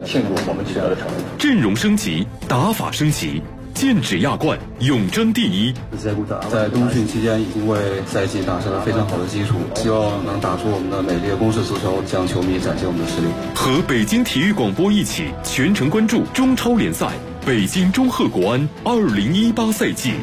庆祝我们取得的成绩。 阵容升级，打法升级，剑指亚冠，永争第一。 在冬训期间已经为赛季打下了非常好的基础，希望能打出我们的美丽的攻势足球，向球迷展现我们的实力。 和北京体育广播一起全程关注中超联赛北京中赫国安2018赛季。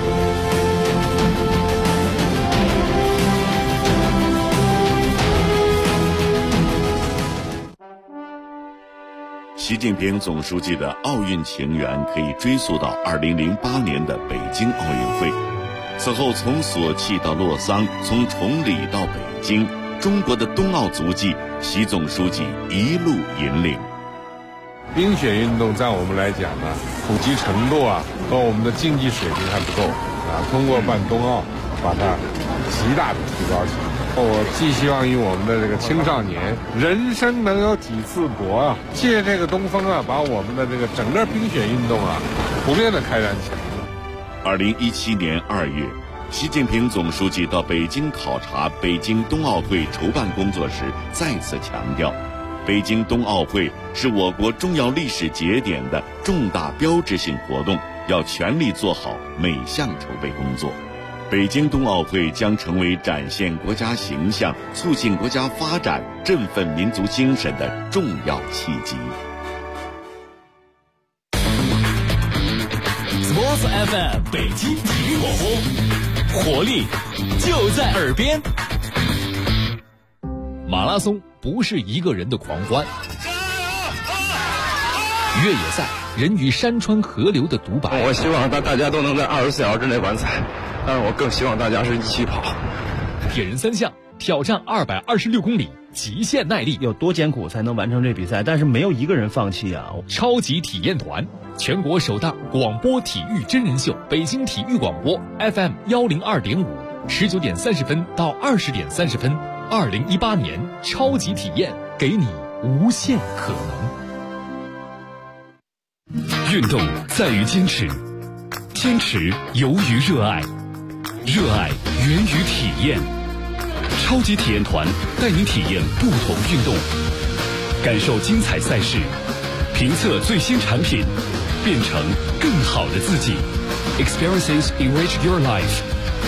习近平总书记的奥运情缘可以追溯到2008年的北京奥运会。此后从索契到洛桑，从崇礼到北京，中国的冬奥足迹，习总书记一路引领。 冰雪运动在我们来讲呢，普及程度和我们的竞技水平还不够通过办冬奥，把它极大的提高起来。我寄希望于我们的这个青少年，人生能有几次搏借这个东风把我们的这个整个冰雪运动普遍的开展起来。 2017年2月，习近平总书记到北京考察北京冬奥会筹办工作时，再次强调，北京冬奥会是我国重要历史节点的重大标志性活动，要全力做好每项筹备工作。北京冬奥会将成为展现国家形象、促进国家发展、振奋民族精神的重要契机。 Sports FM 北京体育广播，活力就在耳边。马拉松不是一个人的狂欢，越野赛人与山川河流的独白。 我希望大家都能在24小时之内完赛，但是我更希望大家是一起跑。 铁人三项挑战226公里，极限耐力， 有多艰苦才能完成这比赛？但是没有一个人放弃啊！ 超级体验团，全国首档广播体育真人秀，北京体育广播 FM 102.5，19点30分到20点30分，2018年超级体验，给你无限可能。运动在于坚持，坚持由于热爱，热爱源于体验。超级体验团带您体验不同运动，感受精彩赛事，评测最新产品，变成更好的自己。Experiences enrich your life。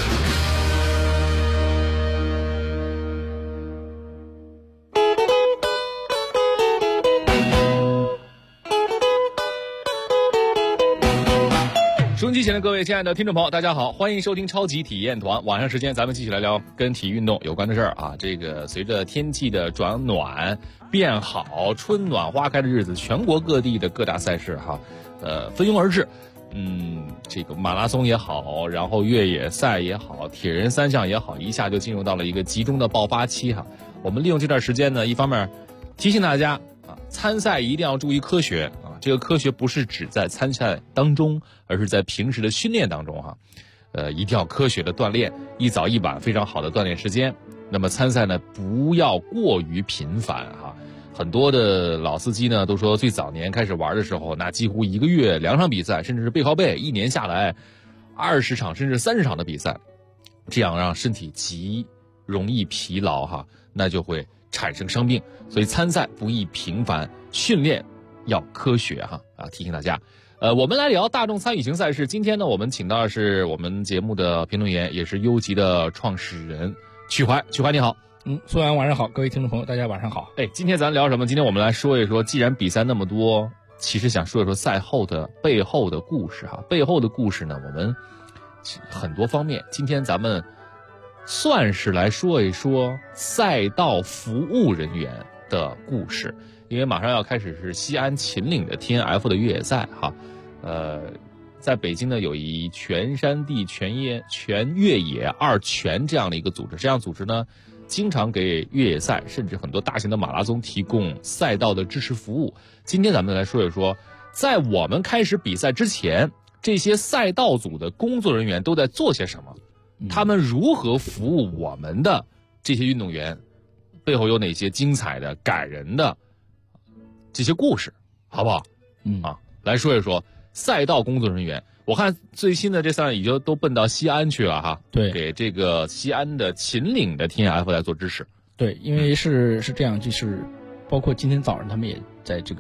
收音机前的各位亲爱的听众朋友，大家好，欢迎收听超级体验团。晚上时间咱们继续来聊跟体育运动有关的事儿啊。这个随着天气的转暖变好，春暖花开的日子，全国各地的各大赛事蜂拥而至。这个马拉松也好，然后越野赛也好，铁人三项也好，一下就进入到了一个集中的爆发期我们利用这段时间呢，一方面提醒大家参赛一定要注意科学这个科学不是只在参赛当中，而是在平时的训练当中一定要科学的锻炼，一早一晚非常好的锻炼时间。那么参赛呢，不要过于频繁很多的老司机呢都说，最早年开始玩的时候，那几乎1个月2场比赛，甚至是背靠背，1年下来20场甚至30场的比赛，这样让身体极容易疲劳那就会产生伤病。所以参赛不宜频繁，训练要科学提醒大家。我们来聊大众参与型赛事。今天呢，我们请到的是我们节目的评论员，也是优极的创始人曲怀。曲怀你好。 苏阳晚上好，各位听众朋友大家晚上好。 今天咱聊什么？今天我们来说一说，既然比赛那么多，其实想说一说赛后的背后的故事背后的故事呢，我们很多方面，今天咱们算是来说一说赛道服务人员的故事。因为马上要开始是西安秦岭的 TNF 的越野赛在北京呢有一全山地全越野2全这样的一个组织，这样组织呢经常给越野赛甚至很多大型的马拉松提供赛道的支持服务。今天咱们来说一说，在我们开始比赛之前，这些赛道组的工作人员都在做些什么，他们如何服务我们的这些运动员，背后有哪些精彩的感人的这些故事，好不好？来说一说赛道工作人员。我看最新的这赛已经都奔到西安去了对， 给这个西安的秦岭的 TNF 来做支持。 对，因为是这样，就是包括今天早上他们也在这个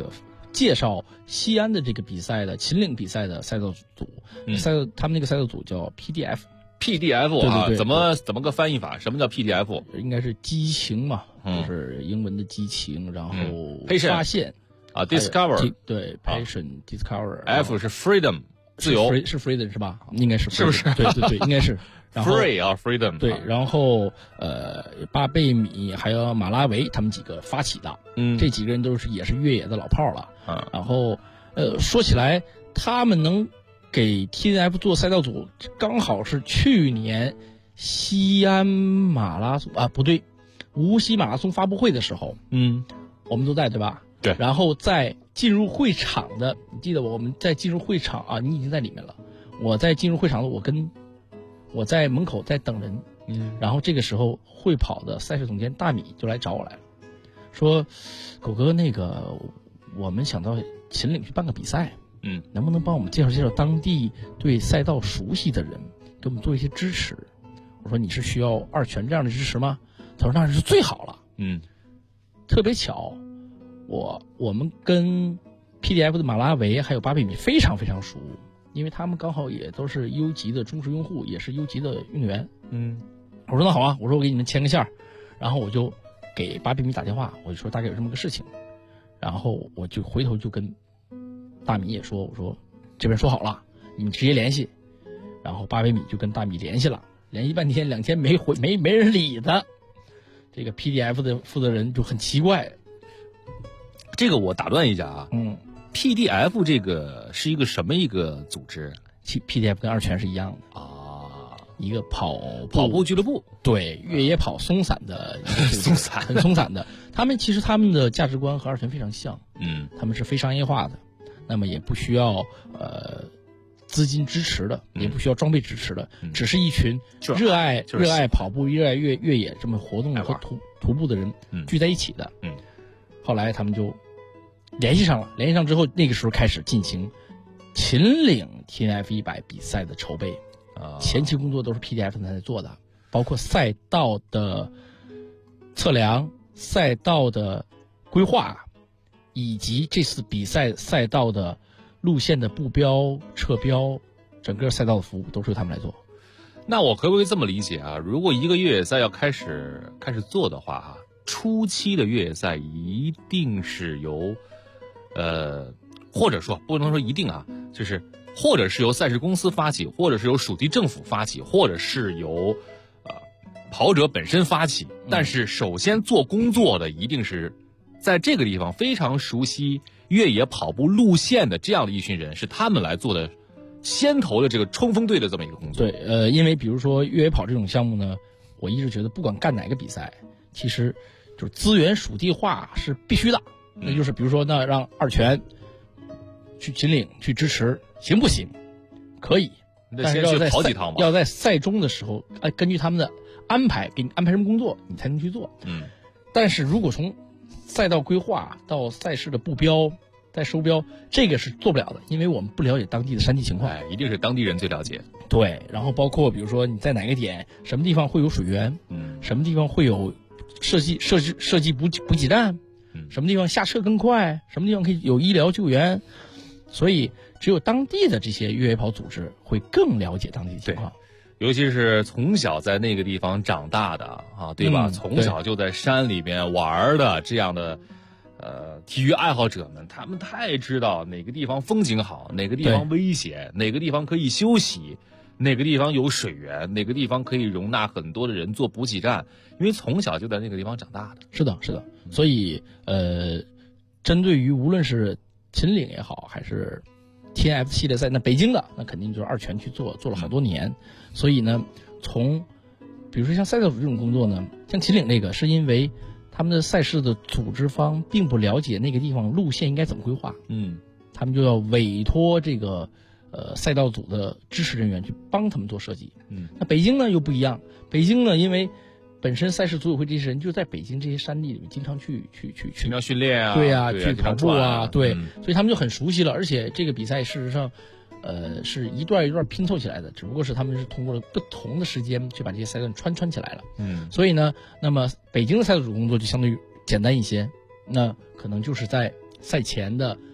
介绍西安的这个比赛的秦岭比赛的赛道组，他们那个赛道组叫 PDF。PDF 啊， 对， 怎么个翻译法？什么叫 PDF？ 应该是激情嘛，就是英文的激情，然后发现啊 ，discover 对 passion discover。F 是 freedom 自由， 是 freedom 是吧？应该是 freedom， 是不是？ 对，应该是。 free 啊 freedom 对，然后巴贝米还有马拉维他们几个发起的，这几个人也是越野的老炮了。然后说起来，他们能给 TNF 做赛道组，刚好是去年西安马拉松不对，无锡马拉松发布会的时候，我们都在对吧？ 对。 然后在进入会场的，你记得我们在进入会场啊，你已经在里面了。我在进入会场的，我在门口在等人，然后这个时候会跑的赛事总监大米就来找我来了，说：“狗哥，那个我们想到秦岭去办个比赛。”能不能帮我们介绍当地对赛道熟悉的人，给我们做一些支持？我说你是需要二全这样的支持吗？他说那是最好了。特别巧，我们跟 PDF 的马拉维还有巴贝米非常非常熟，因为他们刚好也都是优级的忠实用户，也是优级的运动员。我说那好啊，我说我给你们牵个线，然后我就给巴贝米打电话，我就说大概有这么个事情，然后我就回头就跟大米也说，我说这边说好了，你们直接联系。然后巴贝米就跟大米联系了，联系半天2天没人理他。这个 PDF 的负责人就很奇怪。 这个我打断一下啊，PDF 这个是一个什么一个组织 ？PDF 跟二全是一样的啊， 一个跑步俱乐部， 对，越野跑松散的很松散的。其实他们的价值观和二全非常像，他们是非商业化的。那么也不需要资金支持的，也不需要装备支持的，只是一群热爱跑步、热爱越野这么活动和徒步的人聚在一起的。后来他们就联系上之后，那个时候开始进行秦岭 TNF 100比赛的筹备，前期工作都是 PDF 在做的，包括赛道的测量、赛道的规划。以及这次比赛赛道的路线的布标、撤标，整个赛道的服务都是由他们来做。 那我可不可以这么理解啊？如果一个越野赛要开始做的话，初期的越野赛一定是由，或者说不能说一定啊，就是或者是由赛事公司发起，或者是由属地政府发起，或者是由跑者本身发起。但是首先做工作的一定是在这个地方非常熟悉越野跑步路线的这样的一群人，是他们来做的先头的这个冲锋队的这么一个工作。 对，因为比如说越野跑这种项目呢，我一直觉得不管干哪个比赛，其实就是资源属地化是必须的。那就是比如说，那让二全去秦岭去支持，行不行？可以，但是要在赛中的时候，根据他们的安排，给你安排什么工作，你才能去做。但是如果从赛道规划到赛事的布标再收标，这个是做不了的，因为我们不了解当地的山地情况。 一定是当地人最了解。 对，然后包括比如说你在哪个点，什么地方会有水源，什么地方会有设计补给站，什么地方下车更快，什么地方可以有医疗救援，所以只有当地的这些越野跑组织会更了解当地的情况。 尤其是从小在那个地方长大的啊，对吧？从小就在山里边玩的这样的体育爱好者们，他们太知道哪个地方风景好，哪个地方危险，哪个地方可以休息，哪个地方有水源，哪个地方可以容纳很多的人做补给站，因为从小就在那个地方长大的。 是的，所以针对于无论是秦岭也好，还是 TNF 系列赛，那北京的那肯定就是二全去做了好多年。所以呢，比如说像赛道组这种工作呢，像秦岭这个，是因为他们的赛事的组织方并不了解那个地方路线应该怎么规划，他们就要委托这个赛道组的支持人员去帮他们做设计。那北京呢又不一样，北京呢因为本身赛事组委会这些人就在北京这些山地里面经常去经常训练啊， 对啊，去跑步啊，对，所以他们就很熟悉了。而且这个比赛事实上是一段一段拼凑起来的，只不过是他们是通过了不同的时间去把这些赛段穿起来了。所以呢，那么北京的赛道组工作就相对于简单一些，那可能就是在赛前的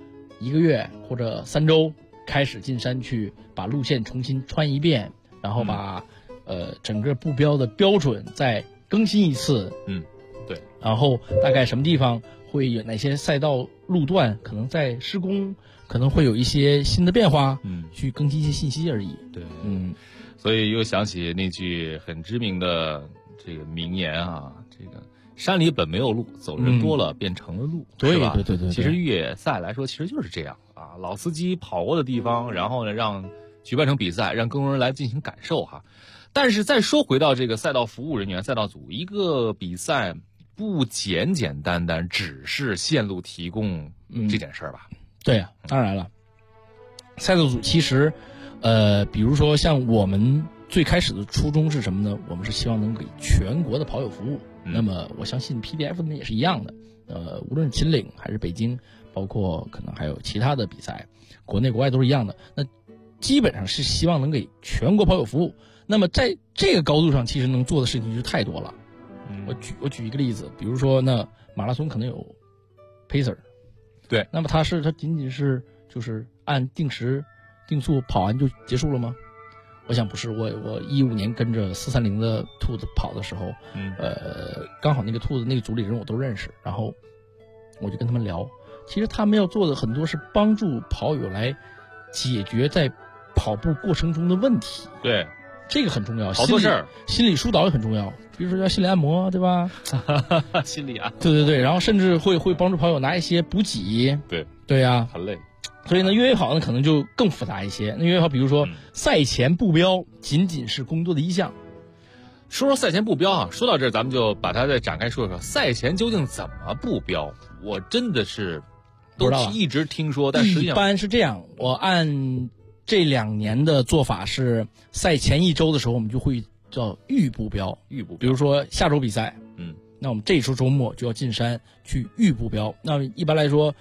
1个月或者3周开始进山去把路线重新穿一遍，然后把整个布标的标准再更新一次。 对。 然后大概什么地方会有哪些赛道路段可能在施工，可能会有一些新的变化，去更新一些信息而已。 对，所以又想起那句很知名的这个名言啊，这个山里本没有路，走人多了变成了路， 对吧？ 对。 其实越野赛来说，其实就是这样啊，老司机跑过的地方，然后呢让举办成比赛，让更多人来进行感受哈。但是再说回到这个赛道服务人员、赛道组，一个比赛不简简单单只是线路提供这件事儿吧？ 对啊，当然了，赛道组其实，比如说像我们最开始的初衷是什么呢？我们是希望能给全国的跑友服务。那么我相信 PDF 呢也是一样的，无论是秦岭还是北京，包括可能还有其他的比赛，国内国外都是一样的。那基本上是希望能给全国跑友服务。那么在这个高度上，其实能做的事情就是太多了。我举一个例子，比如说那马拉松可能有 pacer， 对， 那么它仅仅是就是按定时定速跑完就结束了吗？我想不是。我15年跟着430的兔子跑的时候，刚好那个兔子那个组里人我都认识，然后我就跟他们聊，其实他们要做的很多是帮助跑友来解决在跑步过程中的问题。 对， 这个很重要， 好多事儿， 心理疏导也很重要，比如说叫心理按摩，对吧？ 心理按摩， 对，然后甚至会帮助跑友拿一些补给。对呀， 很累。 所以呢，越野跑呢可能就更复杂一些。那越野跑，比如说赛前布标，仅仅是工作的一项。 说赛前布标啊，说到这儿，咱们就把它再展开说说，赛前究竟怎么布标？我真的是都一直听说，但实际上一般是这样。我按这2年的做法是，赛前1周的时候，我们就会叫预布标。比如说下周比赛，那我们这周周末就要进山去预布标。那一般来说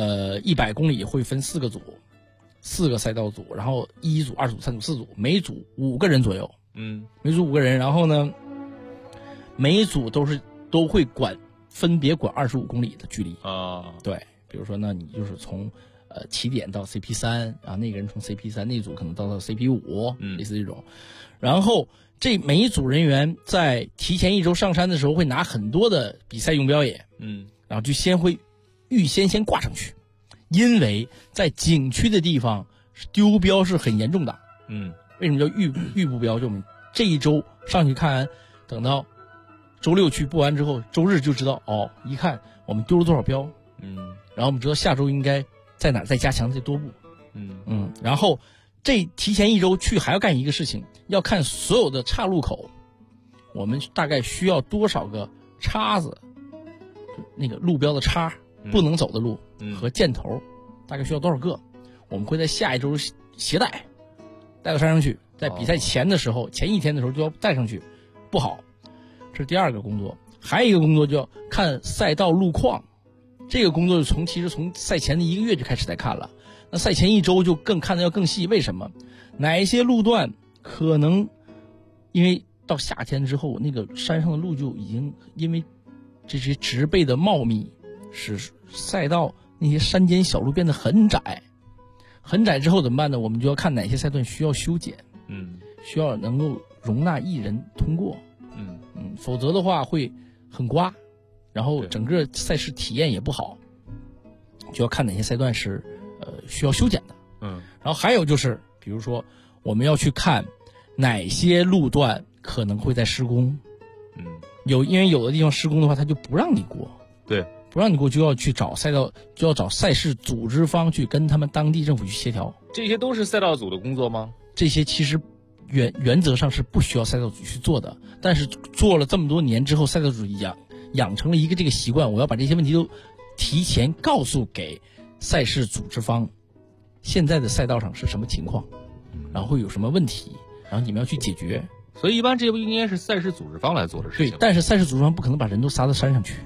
，100公里会分4个组，4个赛道组，然后1组、2组、3组、4组，每组5个人左右。每组5个人，然后呢，每一组都会分别管25公里的距离啊。对，比如说呢，你就是从起点到 CP3，然后那个人从 CP3，那组可能到 CP5，类似这种。然后这每一组人员在提前1周上山的时候，会拿很多的比赛用标野，然后就会预先挂上去，因为在景区的地方丢标是很严重的。为什么叫预布标？就我们这1周上去看，等到周6去布完之后，周日就知道一看我们丢了多少标，然后我们知道下周应该在哪儿再加强再多布，然后这提前1周去还要干一个事情，要看所有的岔路口，我们大概需要多少个叉子，那个路标的叉，不能走的路和箭头，大概需要多少个，我们会在下1周携带到山上去，在比赛前的时候，前1天的时候就要带上去，不好。这是第2个工作。还有一个工作就要看赛道路况，这个工作其实从赛前的1个月就开始在看了。那赛前1周就看得要更细，为什么？哪一些路段可能因为到夏天之后，那个山上的路就已经因为这些植被的茂密，使赛道那些山间小路变得很窄。很窄之后怎么办呢？我们就要看哪些赛段需要修剪，需要能够容纳1人通过，否则的话会很刮，然后整个赛事体验也不好，就要看哪些赛段是需要修剪的，然后还有就是比如说我们要去看哪些路段可能会在施工，因为有的地方施工的话，他就不让你过， 对。 不让你过就要去找赛事组织方去跟他们当地政府去协调。 这些都是赛道组的工作吗？ 这些其实原则上是不需要赛道组去做的，但是做了这么多年之后，赛道组养成了一个这个习惯，我要把这些问题都提前告诉给赛事组织方，现在的赛道上是什么情况，然后会有什么问题，然后你们要去解决。 所以一般这不应该是赛事组织方来做的事情。 对，但是赛事组织方不可能把人都撒到山上去。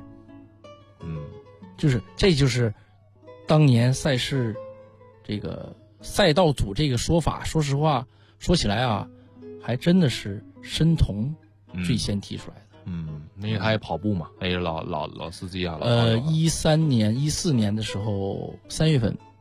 这就是当年赛事这个赛道组这个说法，说实话说起来啊，还真的是申彤最先提出来的。 因为他也跑步嘛，他也是老司机啊。 14年的时候3月份，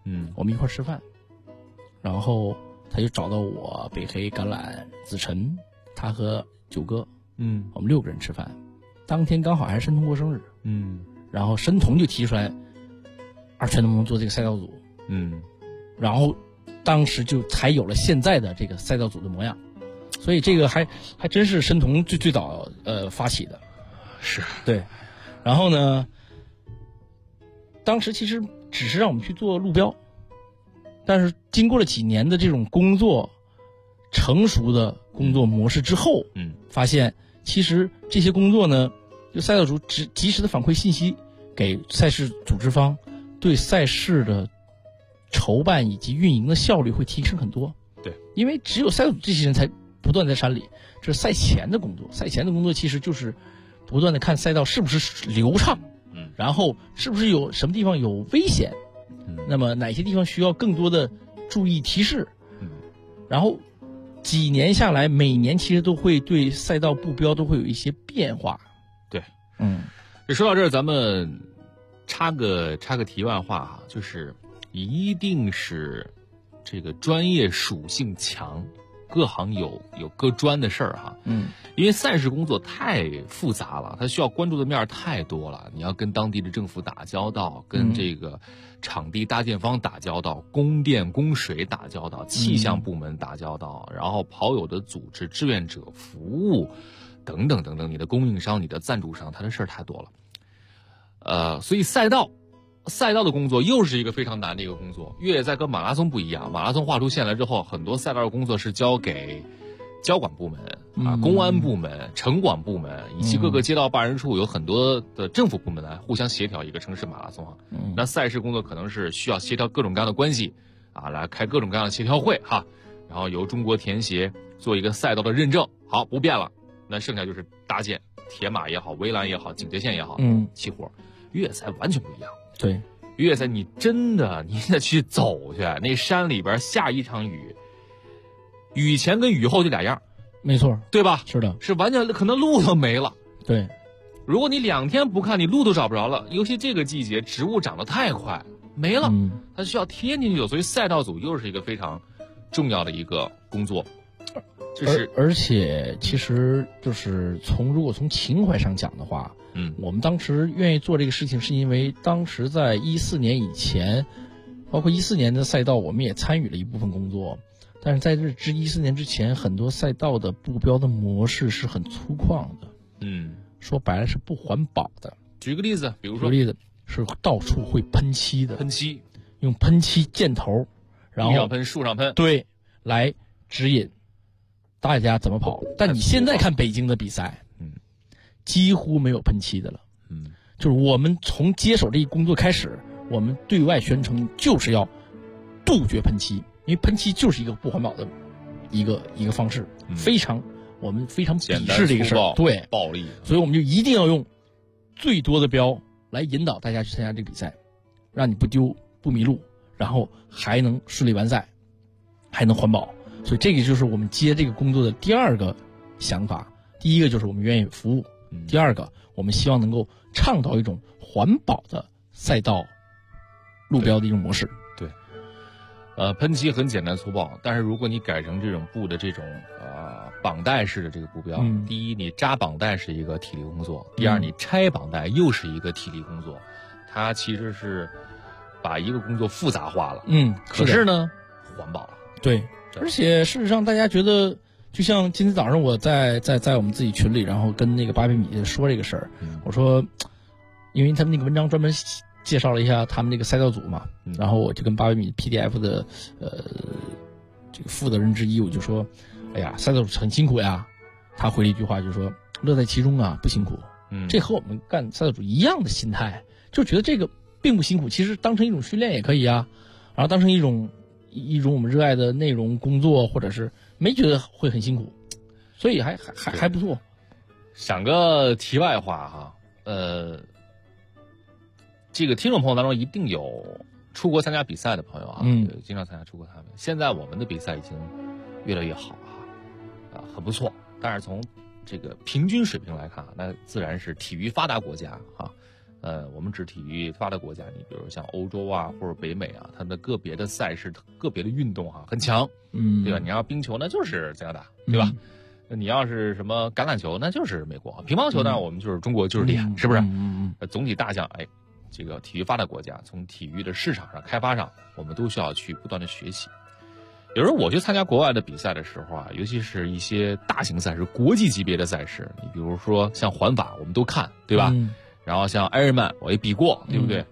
我们一块儿吃饭，然后他就找到我、北黑、橄榄、子晨，他和九哥，我们6个人吃饭。当天刚好还是申彤过生日，然后申彤就提出来，二全能不能做这个赛道组，然后当时就才有了现在的这个赛道组的模样。所以这个还真是申彤最早发起的， 是对。然后呢，当时其实只是让我们去做路标，但是经过了几年的这种工作，成熟的工作模式之后，发现其实这些工作呢，就赛道组及时的反馈信息给赛事组织方，对赛事的筹办以及运营的效率会提升很多。 对， 因为只有赛道组这些人才不断在山里，这是赛前的工作。赛前的工作其实就是不断的看赛道是不是流畅，然后是不是有什么地方有危险，那么哪些地方需要更多的注意提示，然后几年下来，每年其实都会对赛道布标都会有一些变化。 对，说到这儿，咱们插个题外话哈，就是一定是这个专业属性强。各行有各专的事儿哈，因为赛事工作太复杂了，它需要关注的面太多了。你要跟当地的政府打交道，跟这个场地搭建方打交道，供电供水打交道，气象部门打交道，然后跑友的组织、志愿者服务等等等等，你的供应商、你的赞助商，他的事儿太多了。所以赛道的工作又是一个非常难的一个工作。越野赛跟马拉松不一样，马拉松画出线来之后，很多赛道的工作是交给交管部门公安部门、城管部门以及各个街道办事处，有很多的政府部门来互相协调一个城市马拉松那赛事工作可能是需要协调各种各样的关系来开各种各样的协调会然后由中国田协做一个赛道的认证，好，不变了，那剩下就是搭建铁马也好、围栏也好、警戒线也好，起活。越野赛完全不一样。 对， 越野赛你真的你得去走去，那山里边下一场雨，雨前跟雨后就俩样， 没错， 对吧？ 是的， 是完全可能路都没了。 对， 如果你2天不看，你路都找不着了。尤其这个季节，植物长得太快，没了，它需要天天去走，所以赛道组又是一个非常重要的一个工作。 而且其实就是如果从情怀上讲的话，我们当时愿意做这个事情，是因为当时在14年以前，包括14年的赛道，我们也参与了一部分工作。但是在14年之前，很多赛道的布标的模式是很粗犷的，说白了是不环保的。 举个例子，比如说， 是到处会喷漆的，用喷漆箭头，然后地上喷、树上喷， 对，来指引大家怎么跑。但你现在看北京的比赛，几乎没有喷漆的了，就是我们从接手这一工作开始，我们对外宣称就是要杜绝喷漆，因为喷漆就是一个不环保的一个方式，我们非常鄙视这个事儿，对， 暴力， 所以我们就一定要用最多的标来引导大家去参加这个比赛，让你不丢不迷路，然后还能顺利完赛，还能环保。所以这个就是我们接这个工作的第二个想法。第一个就是我们愿意服务，第二个我们希望能够倡导一种环保的赛道路标的一种模式。 对，喷漆很简单粗暴，但是如果你改成这种布的这种绑带式的这个布标，第一，你扎绑带是一个体力工作；第二，你拆绑带又是一个体力工作。它其实是把一个工作复杂化了。可是呢，环保了。 对，而且事实上，大家觉得，就像今天早上我在我们自己群里，然后跟那个800米说这个事儿，我说，因为他们那个文章专门介绍了一下他们那个赛道组嘛，然后我就跟800米 PDF 的这个负责人之一，我就说，哎呀，赛道组很辛苦呀。他回了一句话，就说乐在其中啊，不辛苦。这和我们干赛道组一样的心态，就觉得这个并不辛苦，其实当成一种训练也可以啊，然后当成一种我们热爱的内容工作，或者是没觉得会很辛苦，所以还不错。 想个题外话哈，这个听众朋友当中一定有出国参加比赛的朋友啊，经常参加出国参加。现在我们的比赛已经越来越好很不错。但是从这个平均水平来看，那自然是体育发达国家我们指体育发达国家，你比如像欧洲啊或者北美啊，它的个别的赛事、个别的运动啊很强，对吧？你要冰球那就是加拿大，对吧？你要是什么橄榄球那就是美国，乒乓球呢我们就是中国就是厉害，是不是？总体大项，这个体育发达国家从体育的市场上开发上，我们都需要去不断的学习。有时候我去参加国外的比赛的时候啊，尤其是一些大型赛事、国际级别的赛事，你比如说像环法，我们都看，对吧？然后像艾尔曼，我也比过，对不对？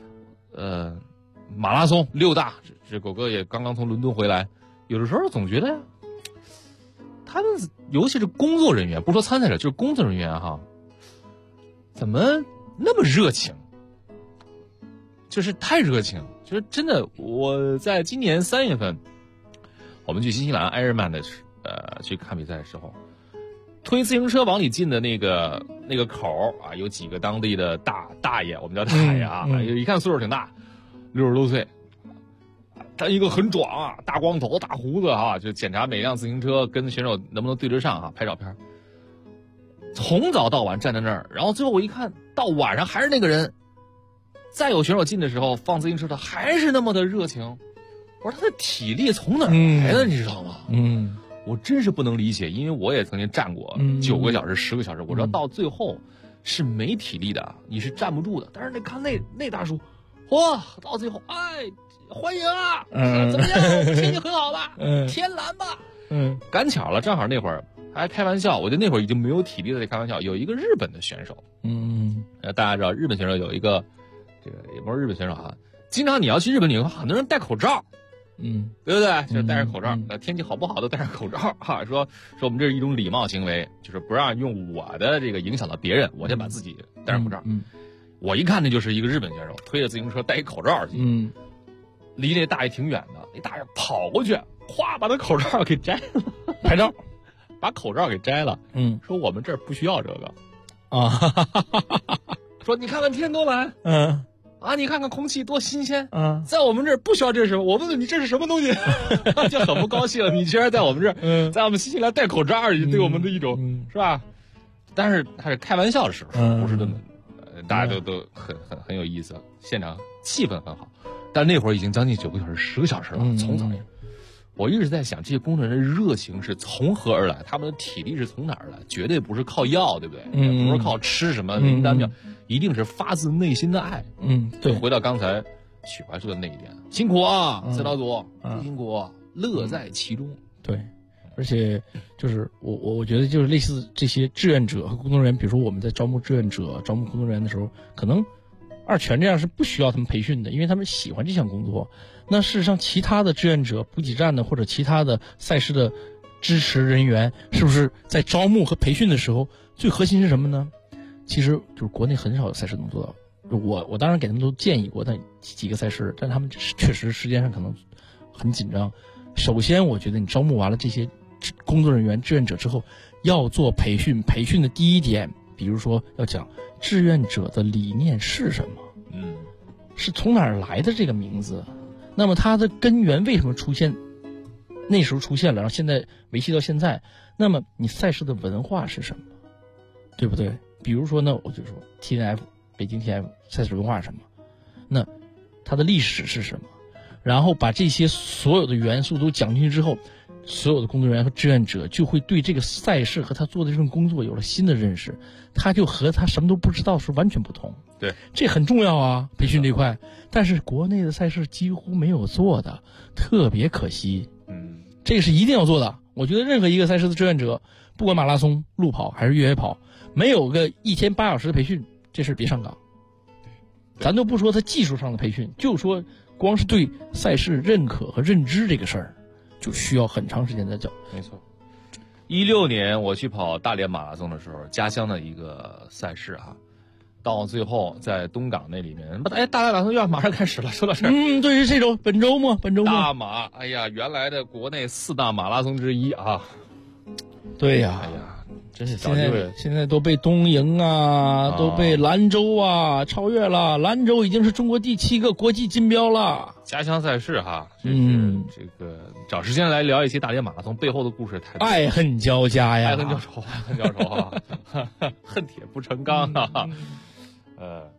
马拉松6大，这狗哥也刚刚从伦敦回来，有的时候总觉得他们尤其是工作人员，不说参赛者，就是工作人员哈，怎么那么热情？就是太热情，就是真的。我在今年3月份，我们去新西兰埃尔曼的去看比赛的时候，推自行车往里进的那个口啊，有几个当地的大爷，我们叫大爷啊，一看岁数挺大，60多岁，他一个很壮啊，大光头大胡子啊，就检查每辆自行车跟选手能不能对得上啊，拍照片，从早到晚站在那儿，然后最后我一看到晚上还是那个人。再有选手进的时候，放自行车的还是那么的热情。我说他的体力从哪儿来的，你知道吗？我真是不能理解，因为我也曾经站过9个小时、10个小时，我知道到最后是没体力的，你是站不住的。但是你看那大叔，哇，到最后，欢迎啊，怎么样？天气很好吧？天蓝吧？赶巧了，正好那会儿还开玩笑，我觉得那会儿已经没有体力了，在开玩笑。有一个日本的选手，大家知道日本选手有一个。这个也不是日本选手啊，经常你要去日本旅游，很多人戴口罩，对不对？就是戴着口罩，天气好不好都戴着口罩哈。说我们这是一种礼貌行为，就是不让用我的这个影响到别人，我先把自己戴上口罩。我一看那就是一个日本选手，推着自行车戴一口罩去，离那大爷挺远的，那大爷跑过去，哗把他口罩给摘了， 拍照， 把口罩给摘了。说我们这儿不需要这个啊， 说你看看天多蓝，你看看空气多新鲜，在我们这儿不需要这什么。我问问你这是什么东西，就很不高兴。你居然在我们这儿，在我们新西兰戴口罩，对我们的一种是吧？但是他是开玩笑的时候，不是真的。大家都很有意思，现场气氛很好。但那会儿已经将近9个小时、10个小时了，从早。我一直在想，这些工作人员的热情是从何而来？他们的体力是从哪儿来？绝对不是靠药，对不对？不是靠吃什么灵丹妙，一定是发自内心的爱。 对。 回到刚才许怀说的那一点，辛苦啊，司导组，不辛苦，乐在其中。 对，而且就是我觉得就是类似这些志愿者和工作人员，比如说我们在招募志愿者、招募工作人员的时候，可能二全这样是不需要他们培训的，因为他们喜欢这项工作。那事实上，其他的志愿者、补给站的或者其他的赛事的支持人员，是不是在招募和培训的时候，最核心是什么呢？其实就是国内很少有赛事能做到。我当然给他们都建议过，但几个赛事，但他们确实时间上可能很紧张。首先，我觉得你招募完了这些工作人员、志愿者之后，要做培训。培训的第一点，比如说要讲志愿者的理念是什么，是从哪儿来的这个名字。那么它的根源为什么出现？那时候出现了，然后现在维系到现在。那么你赛事的文化是什么？对不对？比如说呢，我就说 TNF 北京 TNF 赛事文化是什么？那它的历史是什么？然后把这些所有的元素都讲进去之后，所有的工作人员和志愿者就会对这个赛事和他做的这份工作有了新的认识，他就和他什么都不知道是完全不同。 对， 这很重要啊，培训这块。但是国内的赛事几乎没有做的，特别可惜。这个是一定要做的。我觉得任何一个赛事的志愿者，不管马拉松、路跑还是越野跑，没有个1天8小时的培训，这事别上岗。咱都不说他技术上的培训，就说光是对赛事认可和认知这个事儿，就需要很长时间的教。 没错。16年我去跑大连马拉松的时候，家乡的一个赛事哈，到最后在东港那里面，大连马拉松要马上开始了。说到这儿， 对，是这周，本周末大马，哎呀，原来的国内4大马拉松之一啊。 对呀， 哎呀，真是找机会。 现在都被东营啊，都被兰州啊超越了。兰州已经是中国第7个国际金标了。 家乡赛事哈，这个找时间来聊一期大连马拉松背后的故事太多， 爱恨交加呀， 爱恨交仇啊，恨铁不成钢啊。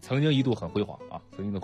曾经一度很辉煌啊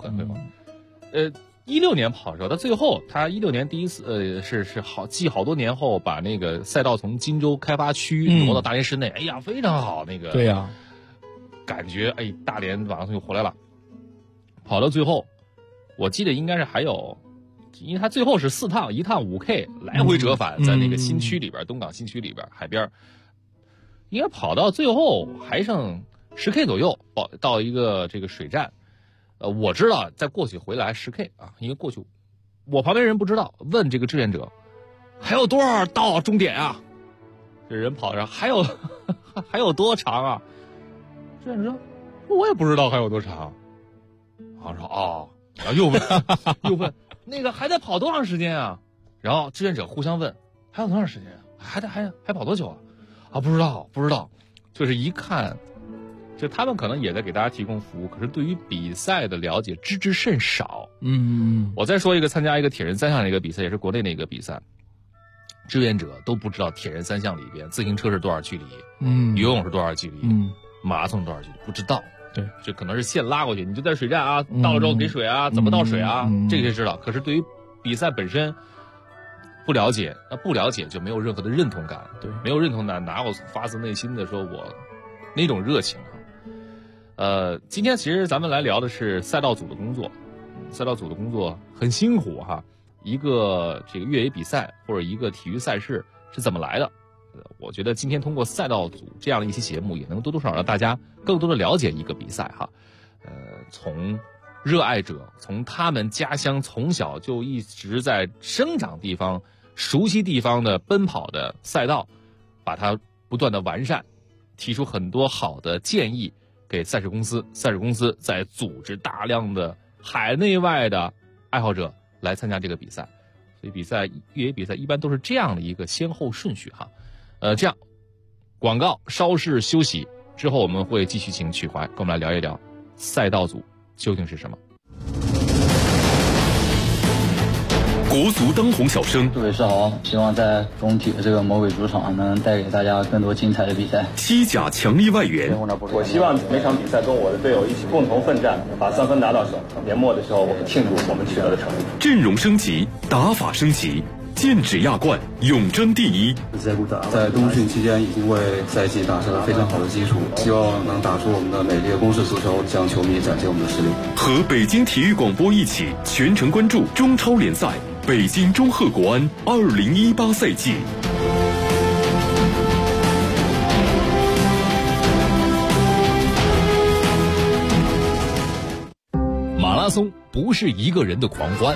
，16年跑的时候，到最后他16年第一次继好多年后把那个赛道从金州开发区挪到大连市内，哎呀非常好，那个对呀， 感觉大连马拉松又回来了。跑到最后我记得应该是还有，因为他最后是4趟，1趟5K 来回折返，在那个新区里边，东港新区里边海边，应该跑到最后还剩10K 左右，到一个这个水站。我知道再过去回来10K 啊，因为过去我旁边人不知道，问这个志愿者还有多少到终点啊？这人跑上还有多长啊？志愿者说我也不知道还有多长。然后说然后又问那个还得跑多长时间啊？然后志愿者互相问还有多长时间啊？还跑多久啊？不知道，就是一看。就他们可能也在给大家提供服务，可是对于比赛的了解知之甚少。我再说一个参加一个铁人3项的一个比赛，也是国内的一个比赛，志愿者都不知道铁人3项里边自行车是多少距离，游泳是多少距离，马拉松是多少距离，不知道。 对， 这可能是现拉过去，你就在水站啊，到了之后给水啊，怎么倒水啊，这些知道。可是对于比赛本身不了解，那不了解就没有任何的认同感。 对， 没有认同感，哪有发自内心的说我那种热情今天其实咱们来聊的是赛道组的工作，赛道组的工作很辛苦哈。一个这个越野比赛或者一个体育赛事是怎么来的？我觉得今天通过赛道组这样的一期节目，也能多多少少让大家更多的了解一个比赛哈。从热爱者，从他们家乡从小就一直在生长地方、熟悉地方的奔跑的赛道，把它不断的完善，提出很多好的建议。给赛事公司在组织大量的海内外的爱好者来参加这个比赛，所以越野比赛一般都是这样的一个先后顺序哈。这样，广告稍事休息之后，我们会继续请曲怀跟我们来聊一聊赛道组究竟是什么。 国足当红小生， 各位是好，希望在中体的这个魔鬼主场能带给大家更多精彩的比赛。 西甲强力外援， 我希望每场比赛跟我的队友一起共同奋战，把3分拿到手。年末的时候，我们庆祝我们取得的成绩。 阵容升级，打法升级，剑指亚冠，永争第一。 在冬训期间已经为赛季打下了非常好的基础，希望能打出我们的美丽的攻势足球，向球迷展现我们的实力。 和北京体育广播一起全程关注中超联赛。北京中赫国安2018赛季。 马拉松不是一个人的狂欢，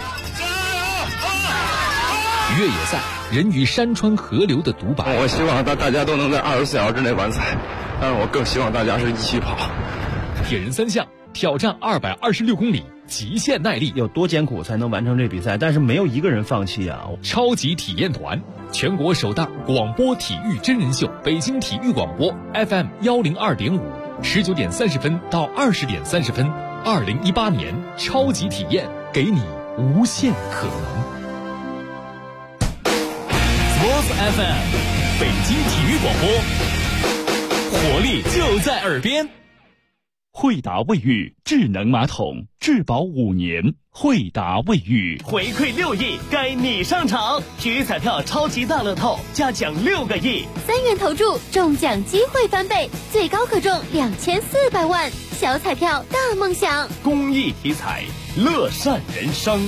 越野赛人与山川河流的独白。 我希望大家都能在24小时之内完赛，但是我更希望大家是一起跑。 铁人3项挑战226公里。极限耐力有多艰苦才能完成这比赛，但是没有一个人放弃啊！ 超级体验团，全国首档广播体育真人秀，北京体育广播 FM 102.5，19点30分到20点30分，2018年超级体验，给你无限可能。Sports FM， 北京体育广播，活力就在耳边。 惠达卫浴智能马桶，质保5年。惠达卫浴回馈6亿，该你上场！体育彩票超级大乐透，加奖6个亿 ，3元投注，中奖机会翻倍，最高可中2400万。小彩票大梦想， 公益体彩，乐善人生。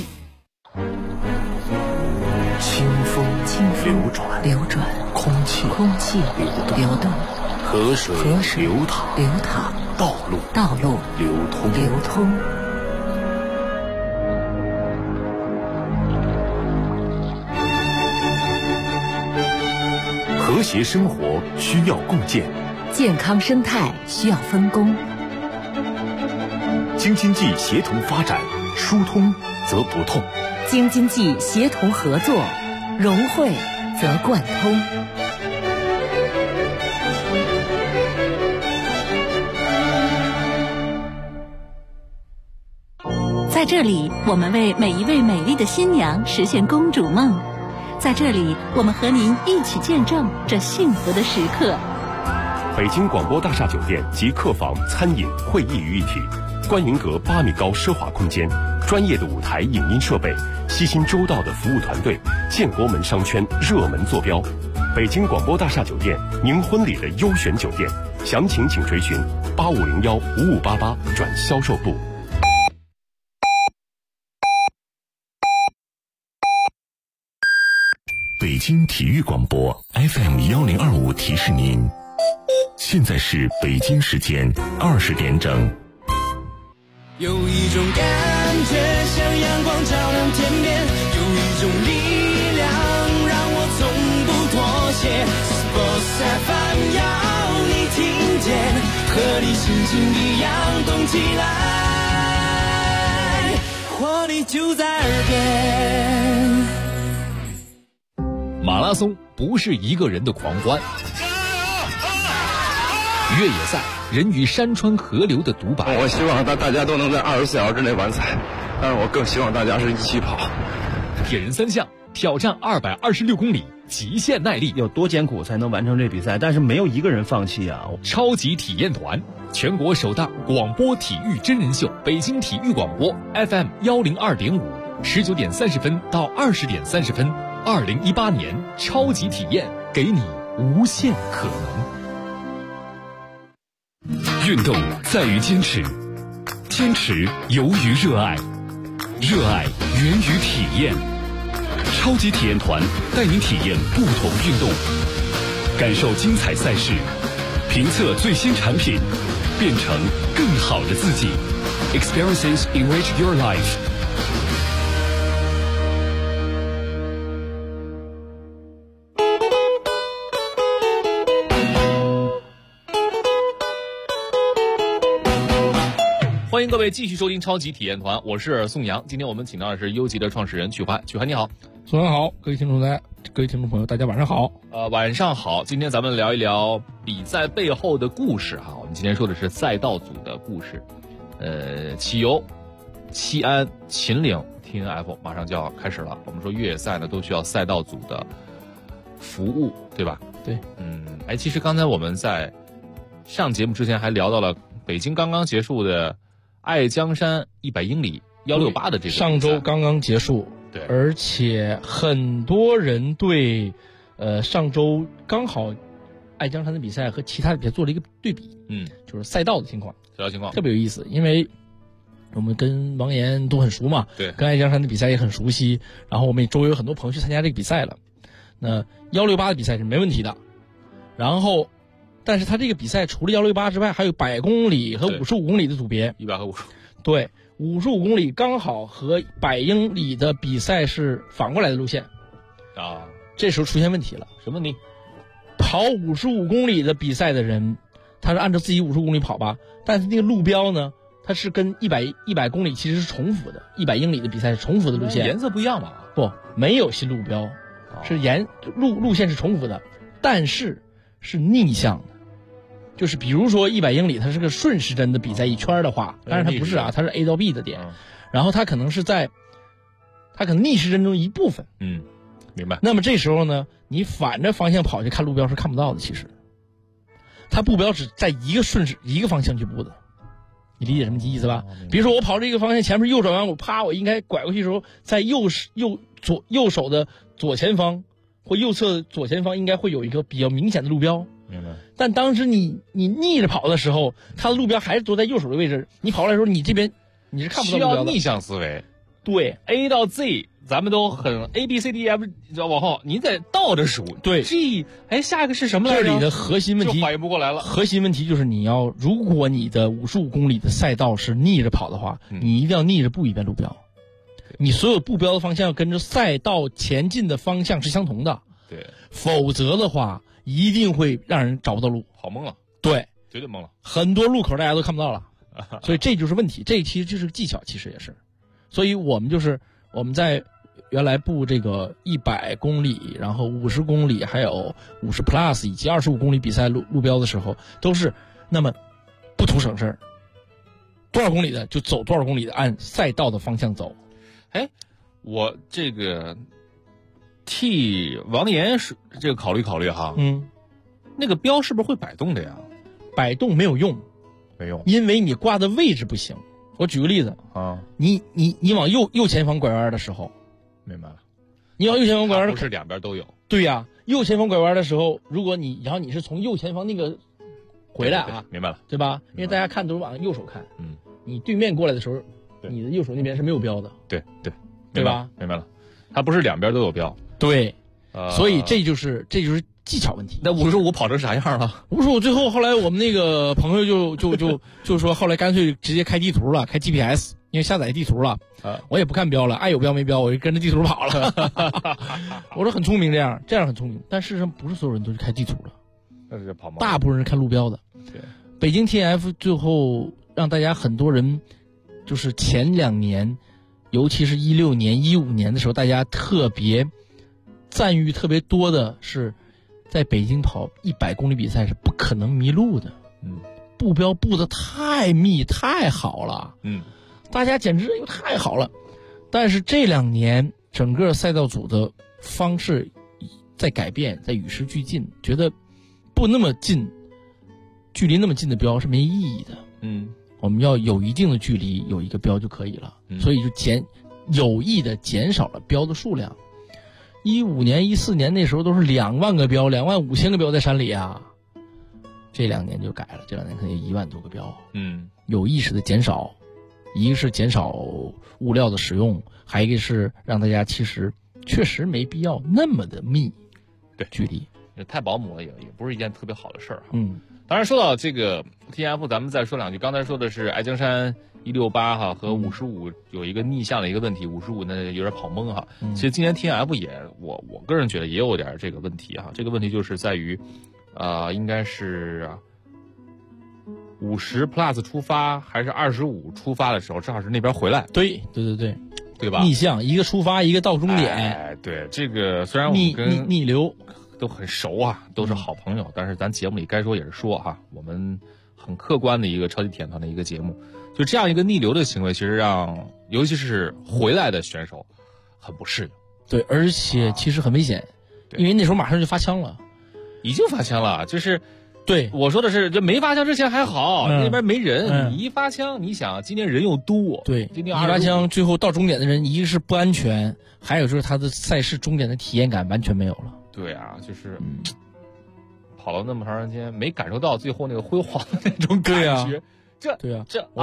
清风流转，空气流动，河水流淌，道路流通。 和谐生活需要共建， 健康生态需要分工。 京津冀协同发展，疏通则不痛； 京津冀协同合作，融汇则贯通。在这里，我们为每一位美丽的新娘实现公主梦。在这里，我们和您一起见证这幸福的时刻。 北京广播大厦酒店及客房、餐饮、会议于一体， 观云阁8米高奢华空间，专业的舞台影音设备，细心周到的服务团队，建国门商圈热门坐标。北京广播大厦酒店，您婚礼的优选酒店，详情请垂询85015588转销售部。 北京体育广播 FM1025提示您，现在是北京时间20点整。 有一种感觉像阳光照亮天边，有一种力量让我从不妥协。Sports FM 要你听见，和你心情一样动起来，活力就在耳边。 马拉松不是一个人的狂欢，越野赛人与山川河流的独白。 我希望大家都能在24小时之内完赛，但是我更希望大家是一起跑。 铁人3项挑战226公里，极限耐力， 有多艰苦才能完成这比赛？但是没有一个人放弃啊！ 超级体验团，全国首档广播体育真人秀，北京体育广播 FM102.5，19点30分到20点30分，2018年超级体验，给你无限可能。 运动在于坚持，坚持由于热爱，热爱源于体验。超级体验团带您体验不同运动，感受精彩赛事，评测最新产品，变成更好的自己。Experiences enrich your life。 欢迎各位继续收听超级体验团，我是宋阳。今天我们请到的是优吉的创始人曲怀，曲怀你好。 宋阳好，各位听众朋友，大家晚上好。 晚上好。今天咱们聊一聊比赛背后的故事哈。我们今天说的是赛道组的故事。汽油、西安、秦岭 TNF 马上就要开始了。我们说越野赛呢都需要赛道组的服务，对吧？ 对。 其实刚才我们在上节目之前还聊到了北京刚刚结束的爱江山100英里168的这个上周刚刚结束， 对， 而且很多人对上周刚好爱江山的比赛和其他的比赛做了一个对比，就是赛道的情况，特别有意思，因为我们跟王岩都很熟嘛， 对， 跟爱江山的比赛也很熟悉，然后我们也周围有很多朋友去参加这个比赛了。那168的比赛是没问题的，然后但是他这个比赛除了168之外，还有100公里和55公里的组别。 100和50。 对，55公里刚好和100英里的比赛是反过来的路线。 啊， 这时候出现问题了。 什么问题？ 跑55公里的比赛的人，他是按照自己55公里跑吧，但是那个路标呢，它是跟100公里其实是重复的，100英里的比赛是重复的路线。 颜色不一样嘛？ 不，没有新路标，是路线是重复的，但是是逆向的。就是比如说100英里它是个顺时针的比赛一圈的话，当然它不是啊，它是 A 到 B 的点，然后它可能逆时针中一部分。 明白。 那么这时候呢，你反着方向跑去看路标是看不到的，其实它步标只在一个方向去布的，你理解什么意思吧？比如说我跑这个方向，前面右转弯，我应该拐过去的时候，在右手的左前方或右侧左前方应该会有一个比较明显的路标。 明白。 但当时你逆着跑的时候，它的路标还是坐在右手的位置，你跑过来的时候，你这边你是看不到路标的。 需要逆向思维。 对 ，A 到 Z， 咱们都很 A B C D F， 往后你得倒着数。 对 ，G， 下一个是什么来着？ 这里的核心问题就反应不过来了。 核心问题就是如果你的55公里的赛道是逆着跑的话，你一定要逆着布一遍路标。你所有步标的方向要跟着赛道前进的方向是相同的。 对， 否则的话一定会让人找不到路， 跑懵了。 对， 绝对懵了。 很多路口大家都看不到了，所以这就是问题。这其实就是技巧，其实也是。所以我们在原来布这个100公里，然后50公里，还有50 plus 以及25公里比赛路标的时候，都是那么不图省事儿，多少公里的就走多少公里的，按赛道的方向走。 我这个替王岩是这个考虑哈。那个标是不是会摆动的呀？ 摆动没有用，因为你挂的位置不行。 我举个例子啊， 你往右前方拐弯的时候， 明白了， 你往右前方拐弯不是两边都有。 对呀，右前方拐弯的时候，如果然后你是从右前方那个回来啊， 对明白了， 对吧？因为大家看都是往右手看，你对面过来的时候，你的右手那边是没有标的， 对吧？明白了，它不是两边都有标， 对，所以这就是技巧问题。 那55跑成啥样了 ？55后来我们那个朋友就说，后来干脆直接开地图了，开 GPS， 因为下载地图了。我也不看标了，爱有标没标，我就跟着地图跑了。我说很聪明，这样很聪明。但事实上不是所有人都是开地图的， 那是跑大部分人看路标的。 对， 北京 TF 最后让大家很多人，就是前2年，尤其是16年、15年的时候，大家特别赞誉特别多的是，在北京跑100公里比赛是不可能迷路的。布标布的太密太好了。大家简直太好了。但是这2年整个赛道组的方式在改变，在与时俱进，觉得不那么近，距离那么近的标是没意义的。我们要有一定的距离，有一个标就可以了。所以就有意的减少了标的数量。15年、14年那时候都是2万个标，25000个标在山里啊。这2年就改了，这2年可能1万多个标。有意识的减少，一个是减少物料的使用，还有一个是让大家其实确实没必要那么的密，距离太保姆了，也不是一件特别好的事儿。当然说到这个 TF， 咱们再说2句。刚才说的是爱江山168哈和55有一个逆向的一个问题，55呢有点跑懵哈。其实今年 TF 也我个人觉得也有点这个问题哈。这个问题就是在于，应该是50 plus 出发还是25出发的时候，正好是那边回来。对吧？ 逆向，一个出发，一个到终点。 对，这个虽然我们跟逆流都很熟啊，都是好朋友，但是咱节目里该说也是说哈，我们很客观的一个超级体验团的一个节目，就这样一个逆流的行为，其实让尤其是回来的选手很不适应。 对，而且其实很危险，因为那时候马上就发枪了， 已经发枪了，就是对我说的是，就没发枪之前还好，那边没人，你一发枪，你想今年人又多， 对， 今年一发枪，最后到终点的人，一个是不安全，还有就是他的赛事终点的体验感完全没有了。 对啊，就是跑了那么长时间，没感受到最后那个辉煌的那种感觉。 我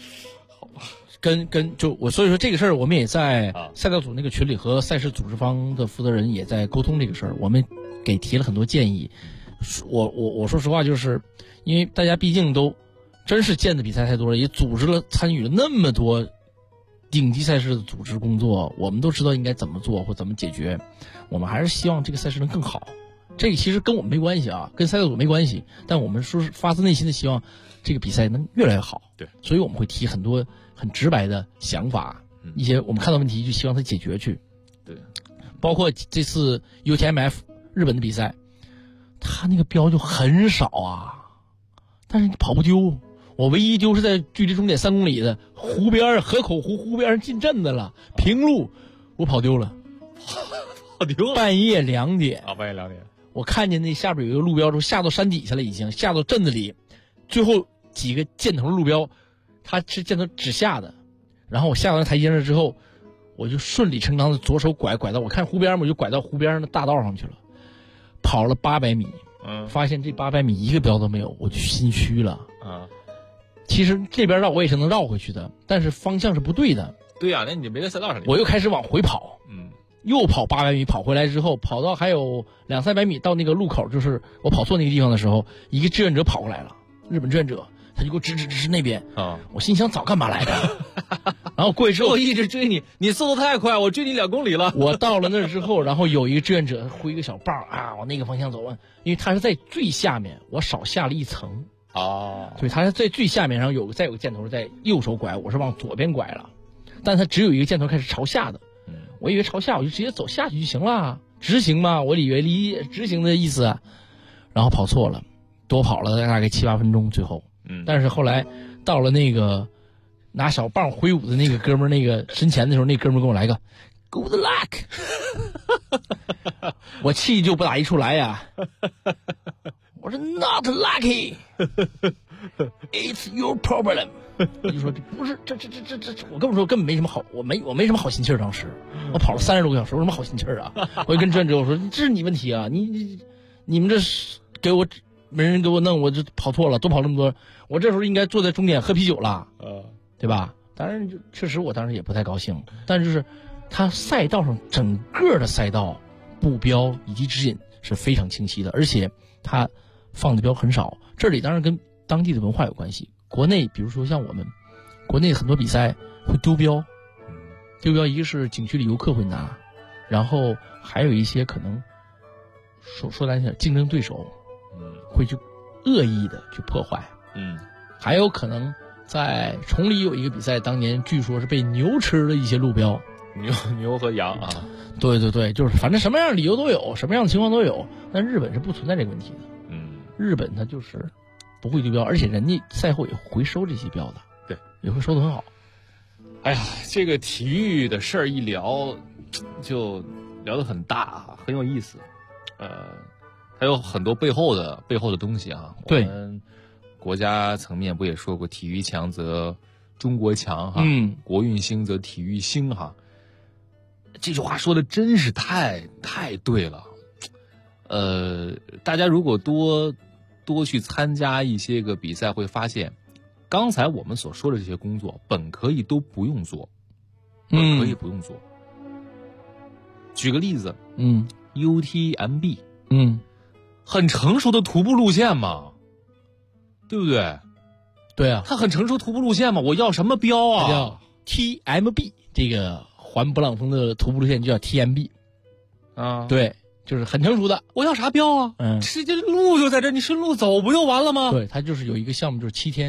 连所以说这个事儿，我们也在赛道组那个群里和赛事组织方的负责人也在沟通这个事儿，我们给提了很多建议。我说实话，就是因为大家毕竟都真是见的比赛太多了，也参与了那么多顶级赛事的组织工作，我们都知道应该怎么做或怎么解决。我们还是希望这个赛事能更好。这个其实跟我们没关系啊，跟赛道组没关系，但我们说是发自内心的希望这个比赛能越来越好。 对， 所以我们会提很多很直白的想法，一些我们看到问题就希望它解决去。 对， 包括这次 UTMF 日本的比赛，他那个标就很少啊，但是你跑不丢。我唯一丢是在距离终点3公里的湖边，河口湖湖边进镇子了，平路我跑丢了，半夜2点啊，半夜2点， 我看见那下边有一个路标，下到山底下了，已经下到镇子里，最后几个箭头路标，它是箭头指下的，然后我下到那台阶上之后，我就顺理成章的左手拐到，我看湖边嘛，我就拐到湖边的大道上去了，跑了800米，发现这800米一个标都没有，我就心虚了啊。其实这边绕我也是能绕回去的，但是方向是不对的。 对呀，那你没在赛道上。 我又开始往回跑，又跑800米，跑回来之后，跑到还有200-300米到那个路口，就是我跑错那个地方的时候，一个志愿者跑过来了，日本志愿者，他就给我指那边啊。我心想早干嘛来的？然后过去之后， 我一直追你，你速度太快，我追你2公里了。 我到了那之后，然后有一个志愿者挥个小棒啊，往那个方向走，因为他是在最下面，我少下了一层。对，他是在最下面，然后再有个箭头在右手拐，我是往左边拐了，但他只有一个箭头开始朝下的，我以为朝下我就直接走下去就行了，直行嘛，我以为直行的意思，然后跑错了，多跑了大概7-8分钟，最后，但是后来到了那个拿小棒挥舞的那个哥们儿那个身前的时候，那哥们儿给我来个 Good luck， 我气就不打一处来呀。我说 Not lucky, ，It's your problem。我就说不是，这，我跟我说根本没什么好，我没什么好心气儿。当时我跑了30多个小时，我什么好心气儿啊？我就跟志愿者我说，这是你问题啊，你们这给我没人给我弄，我就跑错了，多跑那么多，我这时候应该坐在终点喝啤酒了，对吧？当然确实我当时也不太高兴，但是就是他赛道上整个的赛道步标以及指引是非常清晰的，而且他放的标很少。这里当然跟当地的文化有关系。国内比如说像我们国内很多比赛会丢标，一个是景区里游客会拿，然后还有一些可能说难听点，竞争对手会去恶意的去破坏，还有可能在崇礼有一个比赛，当年据说是被牛吃了一些路标， 牛和羊啊， 对，就是反正什么样的理由都有，什么样的情况都有，但日本是不存在这个问题的，日本它就是不会丢标，而且人家赛后也回收这些标的， 对， 也会收得很好。 哎呀，这个体育的事儿一聊，就聊得很大，很有意思。还有很多背后的东西啊。 对， 我们国家层面不也说过，体育强则中国强哈，国运兴则体育兴哈。这句话说的真是太对了。大家如果多去参加一些个比赛，会发现，刚才我们所说的这些工作，本可以都不用做，举个例子，UTMB，很成熟的徒步路线嘛，对不对？ 对啊， 它很成熟徒步路线嘛，我要什么标啊？ 叫 TMB， 这个环勃朗峰的徒步路线就叫 TMB 啊， 对。就是很成熟的， 我要啥标啊？这路就在这，你顺路走不就完了吗？ 对，它就是有一个项目，就是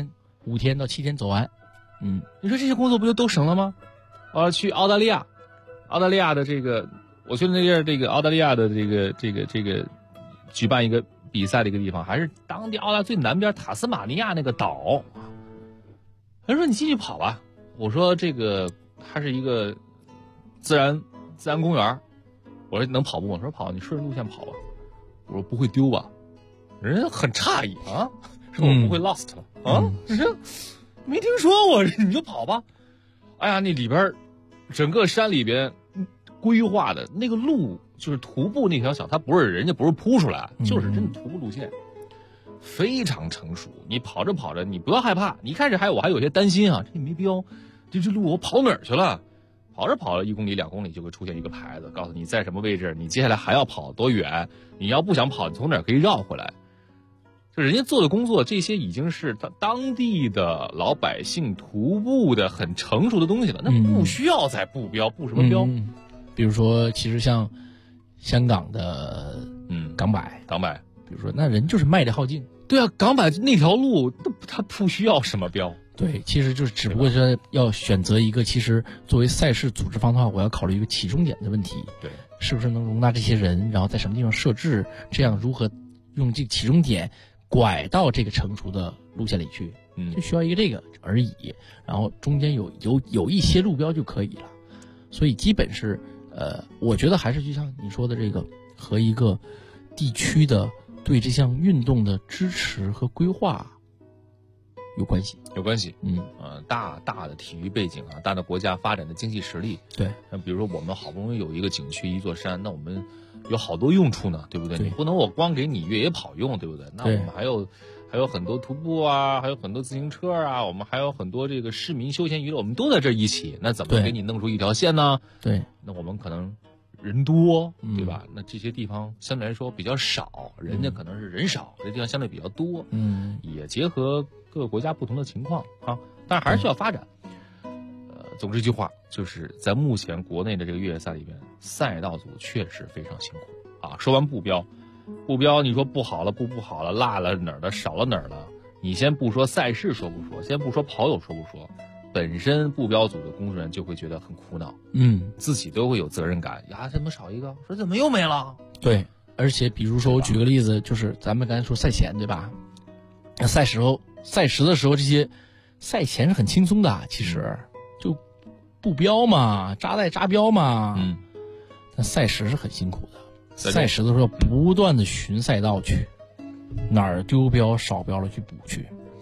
5天到7天走完。 你说这些工作不就都省了吗？我要去澳大利亚的这个，我去的那地儿，这个澳大利亚的这个举办一个比赛的一个地方，还是当地澳大利亚最南边塔斯马尼亚那个岛。他说你继续跑吧，我说这个它是一个自然公园。我说能跑步吗？他说跑，你顺着路线跑吧。我说不会丢吧？人家很诧异啊，说我不会 lost 啊？这没听说过，你就跑吧。哎呀，那里边整个山里边规划的那个路，就是徒步那条小，它人家不是铺出来，就是真的徒步路线，非常成熟。你跑着跑着，你不要害怕。你一开始我还有些担心啊，这没标，这路我跑哪儿去了？跑着1公里2公里就会出现一个牌子，告诉你在什么位置，你接下来还要跑多远，你要不想跑，你从哪儿可以绕回来。就人家做的工作，这些已经是当地的老百姓徒步的很成熟的东西了，那不需要再布标，布什么标？ 比如说，其实像香港的港百，比如说那人就是迈着耗尽。 对啊，港百那条路，它不需要什么标。 对，其实就是只不过是要选择一个，其实作为赛事组织方的话，我要考虑一个起终点的问题。 对， 是不是能容纳这些人，然后在什么地方设置，这样如何用这个起终点拐到这个成熟的路线里去？就需要一个这个而已。然后中间有一些路标就可以了。所以基本是我觉得还是就像你说的这个，和一个地区的对这项运动的支持和规划有关系。 大的体育背景啊，大的国家发展的经济实力。 对， 那比如说我们好不容易有一个景区一座山，那我们有好多用处呢，对不对？你不能我光给你越野跑用，对不对？那我们还有很多徒步啊，还有很多自行车啊，我们还有很多这个市民休闲娱乐，我们都在这一起。那怎么给你弄出一条线呢？ 对， 那我们可能人多，对吧？那这些地方相对来说比较少，人家可能是人少，这地方相对比较多。也结合各个国家不同的情况啊，但是还是需要发展。总之一句话，就是在目前国内的这个越野赛里边，赛道组确实非常辛苦啊。说完布标，你说不好了，不好了，落了哪儿了，少了哪儿了？你先不说赛事说不说，先不说跑友说不说，本身布标组的工作人员就会觉得很苦恼，自己都会有责任感呀，怎么少一个？说怎么又没了？ 对，而且比如说我举个例子，就是咱们刚才说赛前对吧？赛时的时候，这些赛前是很轻松的，其实就布标嘛，扎标嘛，但赛时是很辛苦的。赛时的时候要不断的巡赛道去，哪儿丢标少标了去补去。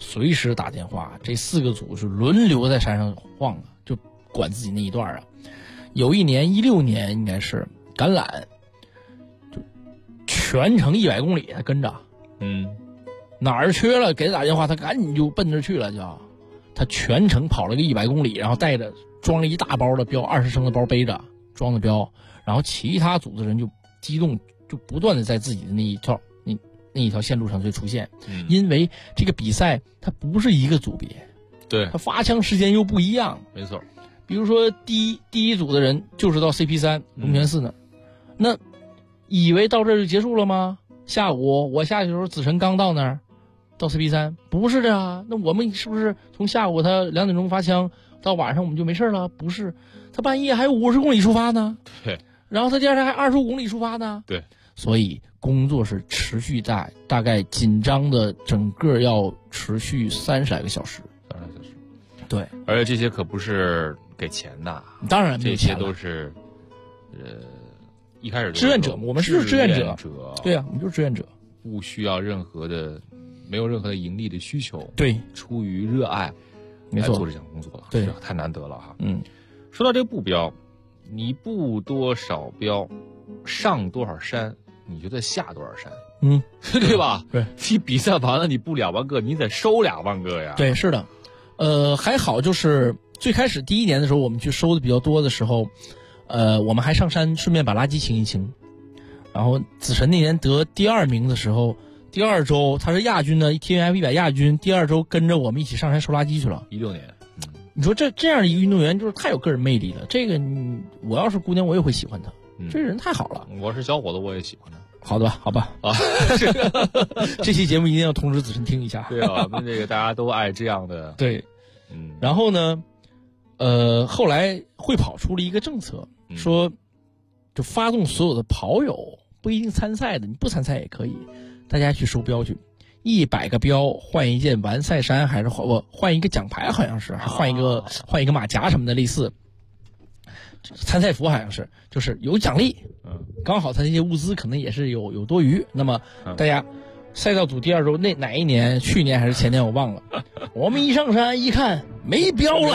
随时打电话，这4个组是轮流在山上晃啊，就管自己那一段啊。有一年16年应该是橄榄，就全程100公里他跟着，哪儿缺了给他打电话，他赶紧就奔着去了，他全程跑了个100公里，然后带着装了一大包的标，20升的包背着装的标，然后其他组的人就激动，就不断的在自己的那一条线路上就出现，因为这个比赛它不是一个组别， 对， 它发枪时间又不一样， 没错。 比如说第一组的人就是到 CP3 龙泉寺那儿，那以为到这儿就结束了吗？下午我下去的时候，子晨刚到那儿，到 CP3 不是的啊，那我们是不是从下午他2点钟发枪到晚上我们就没事了？不是，他半夜还有50公里出发呢， 对， 然后他第二天还25公里出发呢， 对， 所以工作是持续大概紧张的，整个要持续30来个小时，对， 而且这些可不是给钱的， 当然没有钱了， 这些都是一开始志愿者，我们是志愿者，对啊，我们就是志愿者， 不需要没有任何的盈利的需求， 对， 出于热爱没错来做这项工作， 对， 太难得了哈。 说到这个布标，你布多少标，上多少山，你就得下多少山，对吧？ 对， 你比赛完了你布2万个，你得收2万个呀。 对，是的，还好就是最开始第1年的时候，我们去收的比较多的时候，我们还上山顺便把垃圾清一清。然后子晨那年得第2名的时候，第2周他是亚军呢 ，TNF100 亚军，第2周跟着我们一起上山收垃圾去了。 16年， 你说这样一个运动员就是太有个人魅力了。这个我要是姑娘我也会喜欢他，这人太好了。 我是小伙子我也喜欢他。 好的吧，好吧啊，这期节目一定要通知子晨听一下。 对啊，我们这个大家都爱这样的。 对，然后呢，后来会跑出了一个政策，说就发动所有的跑友，不一定参赛的，你不参赛也可以，大家去收标去，100个标换一件完赛衫，还是换一个奖牌，好像是，还换一个马甲什么的，类似。参赛服好像是，就是有奖励，刚好他这些物资可能也是有多余。那么大家赛道组第2周哪一年，去年还是前年我忘了，我们一上山一看没标了，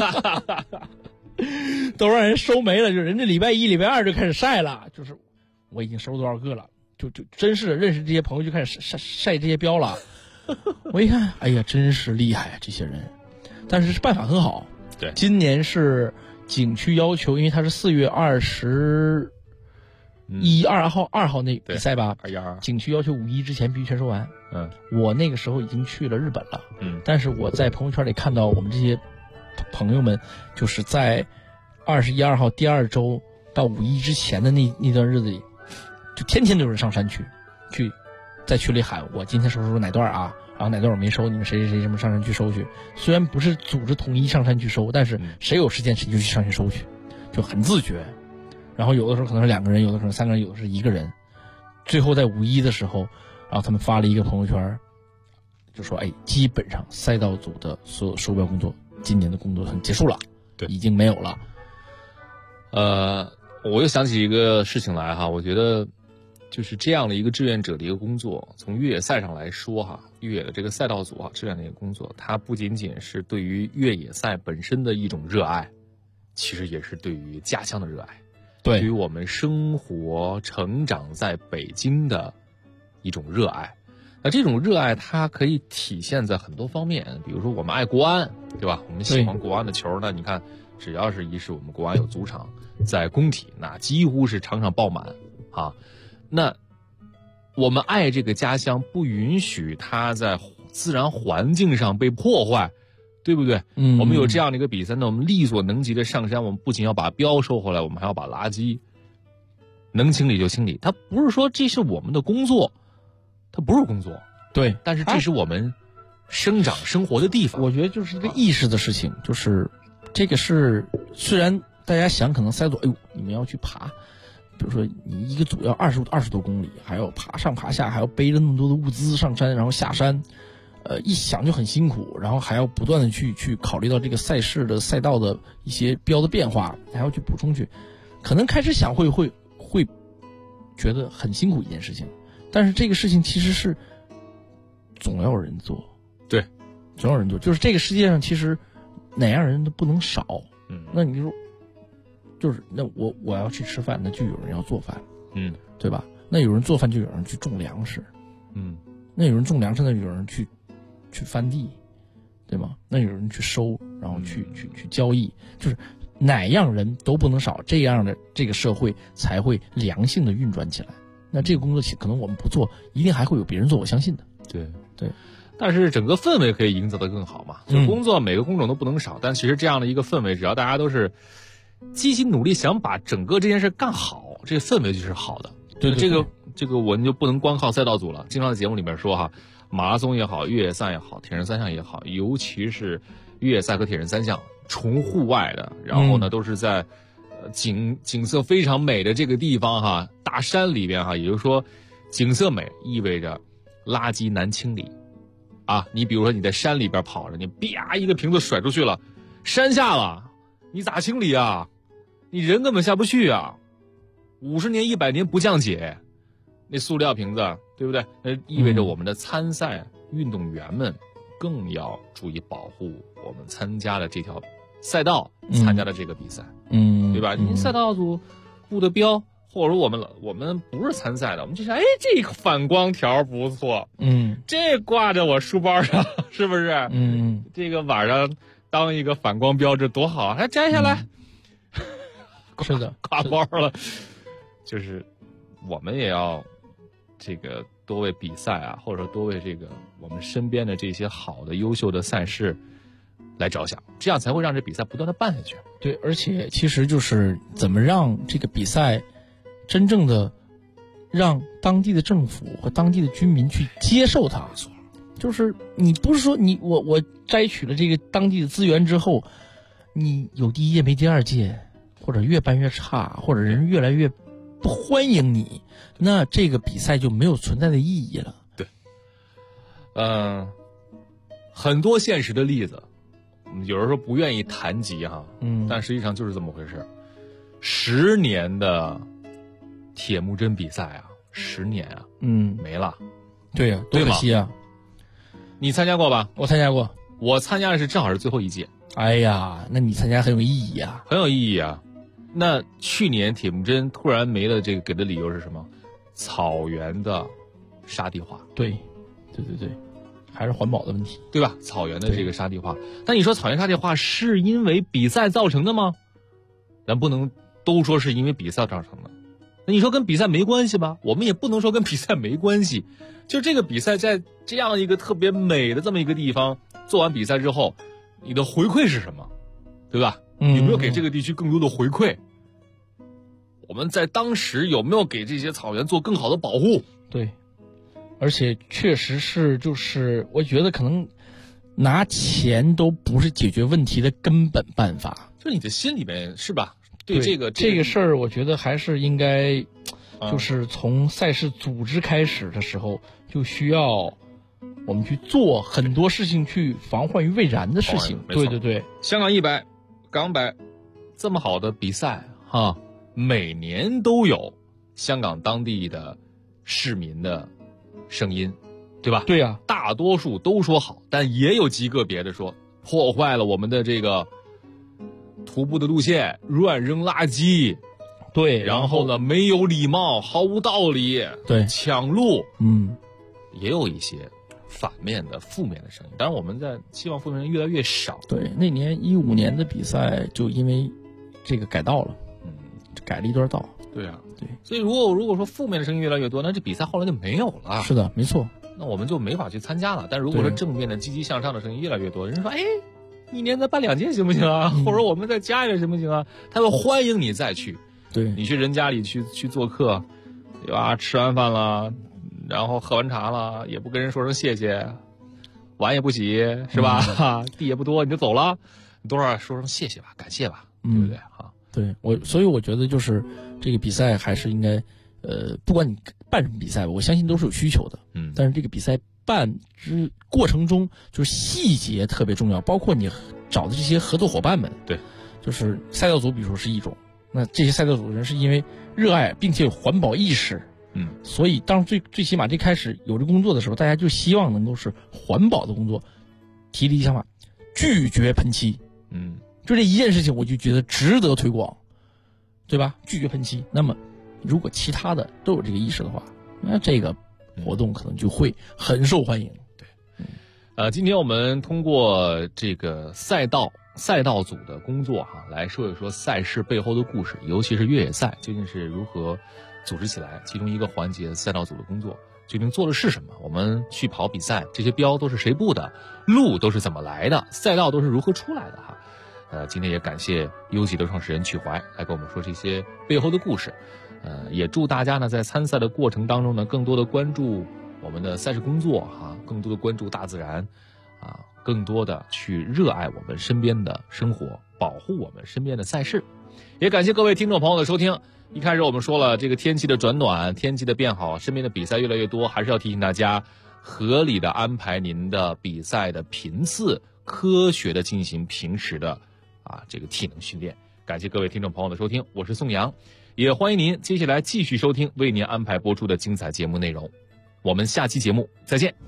都让人收没了，就人家礼拜1、礼拜2就开始晒了，就是我已经收多少个了，就真是认识这些朋友就开始晒这些标了。我一看，哎呀，真是厉害这些人，但是办法很好。 对， 今年是景区要求，因为他是4月21、2号那比赛吧，212，景区要求5·1之前必须全收完。我那个时候已经去了日本了，但是我在朋友圈里看到我们这些朋友们，就是在21、2号第2周到5·1之前的那段日子里，就天天都有人上山去在群里喊我今天收哪段啊，然后哪段我没收，你们谁什么上山去收去。虽然不是组织统一上山去收，但是谁有时间谁就去上去收去，就很自觉。然后有的时候可能是2个人，有的时候3个人，有的是1个人。最后在5·1的时候，然后他们发了一个朋友圈，就说基本上赛道组的所有收标工作，今年的工作结束了， 对， 已经没有了。 我又想起一个事情来哈，我觉得就是这样的一个志愿者的一个工作，从越野赛上来说哈，越野的这个赛道组哈，这样的一个工作，它不仅仅是对于越野赛本身的一种热爱，其实也是对于家乡的热爱，对于我们生活成长在北京的一种热爱。那这种热爱它可以体现在很多方面，比如说我们爱国安，对吧？我们喜欢国安的球呢，你看只要是一是我们国安有主场在工体，那几乎是场场爆满啊。那我们爱这个家乡，不允许它在自然环境上被破坏，对不对？我们有这样的一个比赛，那我们力所能及的上山，我们不仅要把标收回来，我们还要把垃圾能清理就清理。它不是说这是我们的工作，它不是工作， 对， 但是这是我们生长生活的地方。 我觉得就是一个意识的事情，就是这个是虽然大家想可能赛组，你们要去爬。比如说你一个组要20多公里，还要爬上爬下，还要背着那么多的物资上山，然后下山，一想就很辛苦，然后还要不断的去考虑到这个赛事的赛道的一些标的变化，还要去补充去，可能开始想会觉得很辛苦一件事情，但是这个事情其实是总要有人做， 对， 总有人做，就是这个世界上其实哪样人都不能少。那你说，就是那我要去吃饭，那就有人要做饭，对吧？那有人做饭，就有人去种粮食，那有人种粮食，那有人去翻地，对吗？那有人去收，然后去交易，就是哪样人都不能少，这样的这个社会才会良性的运转起来。那这个工作可能我们不做，一定还会有别人做，我相信的。对。 但是整个氛围可以营造得更好嘛？就工作每个工种都不能少，但其实这样的一个氛围，只要大家都是积极努力，想把整个这件事干好，这个氛围就是好的。 对， 这个我们就不能光靠赛道组了。经常在节目里面说哈，马拉松也好，越野赛也好，铁人三项也好，尤其是越野赛和铁人三项，纯户外的，然后呢都是在景色非常美的这个地方哈，大山里边哈，也就是说景色美意味着垃圾难清理。你比如说你在山里边跑着，你啪一个瓶子甩出去了，山下了，你咋清理啊？你人根本下不去啊！50年、100年不降解，那塑料瓶子，对不对？那意味着我们的参赛运动员们更要注意保护我们参加的这条赛道，参加的这个比赛，对吧？你赛道组布的标。或者说我们不是参赛的，我们就想，这个反光条不错，这挂着我书包上，是不是？这个晚上当一个反光标志多好，还摘下来， 是的， 挂包了。就是我们也要这个多为比赛啊，或者说多为这个我们身边的这些好的、优秀的赛事来着想，这样才会让这比赛不断的办下去。 对，而且其实就是怎么让这个比赛真正的让当地的政府和当地的居民去接受它，就是你不是说我摘取了这个当地的资源之后，你有第一届没第二届，或者越办越差，或者人越来越不欢迎你，那这个比赛就没有存在的意义了。 对，很多现实的例子，有人说不愿意谈及哈，但实际上就是这么回事。10年的铁木真比赛啊，10年啊，没了。 对呀，多可惜啊！ 你参加过吧？ 我参加过， 我参加的是正好是最后一届。 哎呀，那你参加很有意义啊， 很有意义啊。那去年铁木真突然没了，这个给的理由是什么？草原的沙地化。 对，还是环保的问题， 对吧？草原的这个沙地化。但你说草原沙地化是因为比赛造成的吗？咱不能都说是因为比赛造成的。那你说跟比赛没关系吧？我们也不能说跟比赛没关系。就这个比赛在这样一个特别美的这么一个地方做完比赛之后，你的回馈是什么？对吧？有没有给这个地区更多的回馈？我们在当时有没有给这些草原做更好的保护？ 对，而且确实是，就是我觉得可能拿钱都不是解决问题的根本办法。 就是你的心里面是吧？对这个事儿，我觉得还是应该，就是从赛事组织开始的时候，就需要我们去做很多事情，去防患于未然的事情。对， 香港100、港100，这么好的比赛哈，每年都有香港当地的市民的声音，对吧？ 对呀， 大多数都说好，但也有极个别的说破坏了我们的这个徒步的路线，乱扔垃圾， 对， 然后呢没有礼貌，毫无道理， 对， 抢路，也有一些反面的负面的声音。当然我们在希望负面人越来越少。 对，那年15年的比赛就因为这个改道了，改了一段道。 对啊，对，所以如果说负面的声音越来越多，那这比赛后来就没有了。 是的，没错。 那我们就没法去参加了。但如果说正面的积极向上的声音越来越多，人说1年再办2届行不行啊？或者我们再加一点行不行啊？他会欢迎你再去。 对， 你去人家里去做客，对吧？吃完饭了，然后喝完茶了，也不跟人说声谢谢，碗也不洗，是吧？地也不多，你就走了，你多少说声谢谢吧，感谢吧，对不对？哈， 对，所以我觉得就是这个比赛还是应该，不管你办什么比赛，我相信都是有需求的。但是这个比赛办之过程中，就是细节特别重要，包括你找的这些合作伙伴们。 对， 就是赛道组，比如说是一种，那这些赛道组人是因为热爱并且有环保意识，所以当最起码这开始有这工作的时候，大家就希望能够是环保的工作， 提了一个想法，拒绝喷漆。就这一件事情，我就觉得值得推广，对吧？拒绝喷漆。那么，如果其他的都有这个意识的话，那这个活动可能就会很受欢迎。 对，今天我们通过这个赛道组的工作来说一说赛事背后的故事，尤其是越野赛究竟是如何组织起来，其中一个环节赛道组的工作究竟做的是什么？我们去跑比赛，这些标都是谁布的，路都是怎么来的，赛道都是如何出来的今天也感谢优级的创始人曲怀来跟我们说这些背后的故事。也祝大家呢在参赛的过程当中呢，更多的关注我们的赛事工作更多的关注大自然更多的去热爱我们身边的生活，保护我们身边的赛事。也感谢各位听众朋友的收听。一开始我们说了这个天气的转暖，天气的变好，身边的比赛越来越多，还是要提醒大家合理的安排您的比赛的频次，科学的进行平时的这个体能训练。感谢各位听众朋友的收听，我是宋阳，也欢迎您接下来继续收听为您安排播出的精彩节目内容。我们下期节目再见。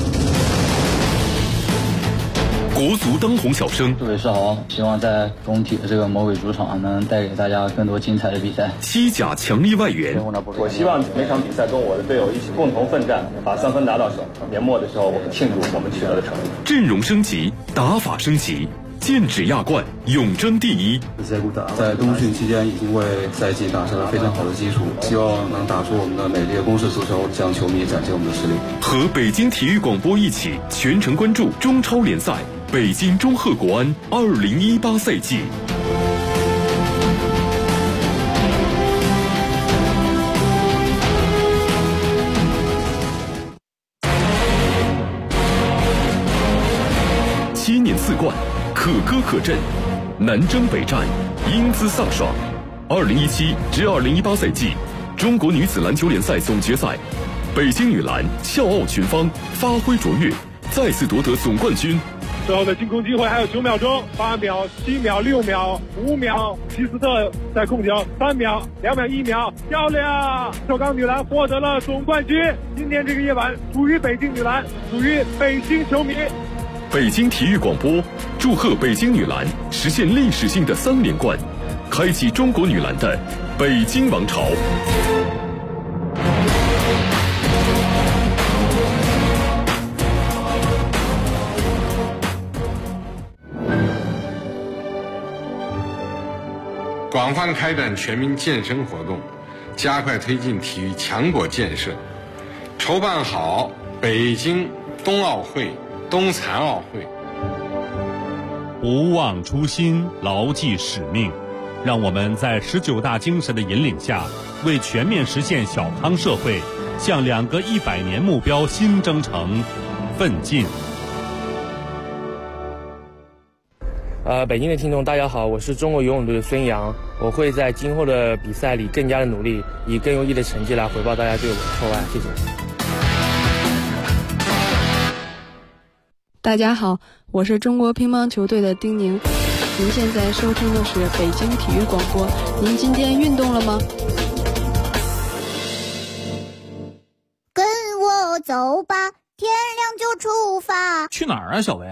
国足当红小生， 杜伟世豪，希望在工体的这个魔鬼主场能带给大家更多精彩的比赛。 西甲强力外援， 我希望每场比赛跟我的队友一起共同奋战，把3分拿到手。年末的时候，我们庆祝我们取得的成绩。 阵容升级，打法升级，剑指亚冠，永争第一。 在冬训期间已经为赛季打下了非常好的基础，希望能打出我们的美丽的攻势足球，向球迷展现我们的实力。 和北京体育广播一起全程关注中超联赛北京中赫国安2018赛季。7年4冠，可歌可阵，南征北战，英姿飒爽。2017至2018赛季中国女子篮球联赛总决赛，北京女篮笑傲群芳，发挥卓越，再次夺得总冠军。 最后的进攻机会还有9秒钟，8秒、7秒、6秒、5秒，希斯特在控球，3秒、2秒、1秒，漂亮！首钢女篮获得了总冠军。今天这个夜晚属于北京女篮，属于北京球迷。 北京体育广播祝贺北京女篮实现历史性的3连冠，开启中国女篮的北京王朝。 广泛开展全民健身活动，加快推进体育强国建设，筹办好北京冬奥会、冬残奥会。 不忘初心，牢记使命，让我们在19大精神的引领下，为全面实现小康社会，向2个100年目标新征程奋进。 北京的听众大家好，我是中国游泳队的孙杨，我会在今后的比赛里更加的努力，以更优异的成绩来回报大家对我的厚爱，谢谢。 大家好，我是中国乒乓球队的丁宁，您现在收听的是北京体育广播，您今天运动了吗？ 跟我走吧，天亮就出发。 去哪儿啊，小薇？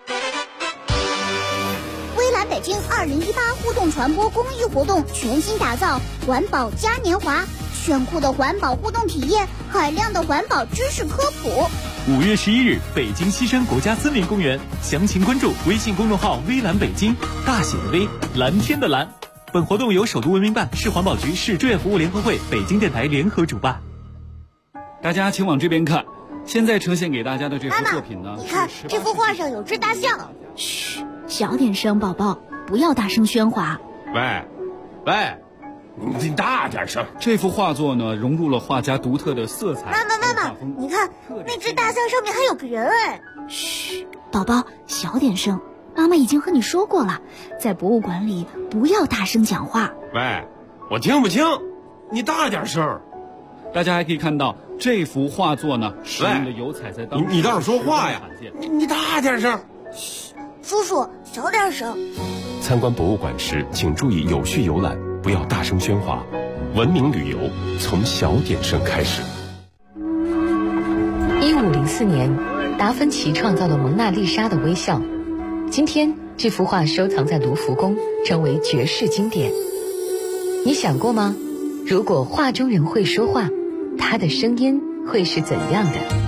微蓝北京2018互动传播公益活动全新打造，环保嘉年华，炫酷的环保互动体验，海量的环保知识科普。 5月11日，北京西山国家森林公园，详情关注微信公众号微蓝北京，大写的微，蓝天的蓝。本活动由首都文明办、市环保局、市志愿服务联合会、北京电台联合主办。 大家请往这边看，现在呈现给大家的这幅作品呢， 你看这幅画上有只大象。 嘘，小点声，宝宝，不要大声喧哗。 喂，你大点声。这幅画作呢，融入了画家独特的色彩。 妈妈，你看那只大象上面还有个人哎。 嘘，宝宝，小点声。妈妈已经和你说过了，在博物馆里不要大声讲话。 喂，我听不清，你大点声。大家还可以看到这幅画作呢，使用的油彩在当中。 你倒是说话呀！你大点声。 嘘，叔叔，小点声。 参观博物馆时，请注意有序游览，不要大声喧哗。文明旅游从小点声开始。 1504年， 达芬奇创造了蒙娜丽莎的微笑。今天这幅画收藏在卢浮宫，成为绝世经典。你想过吗？如果画中人会说话，他的声音会是怎样的？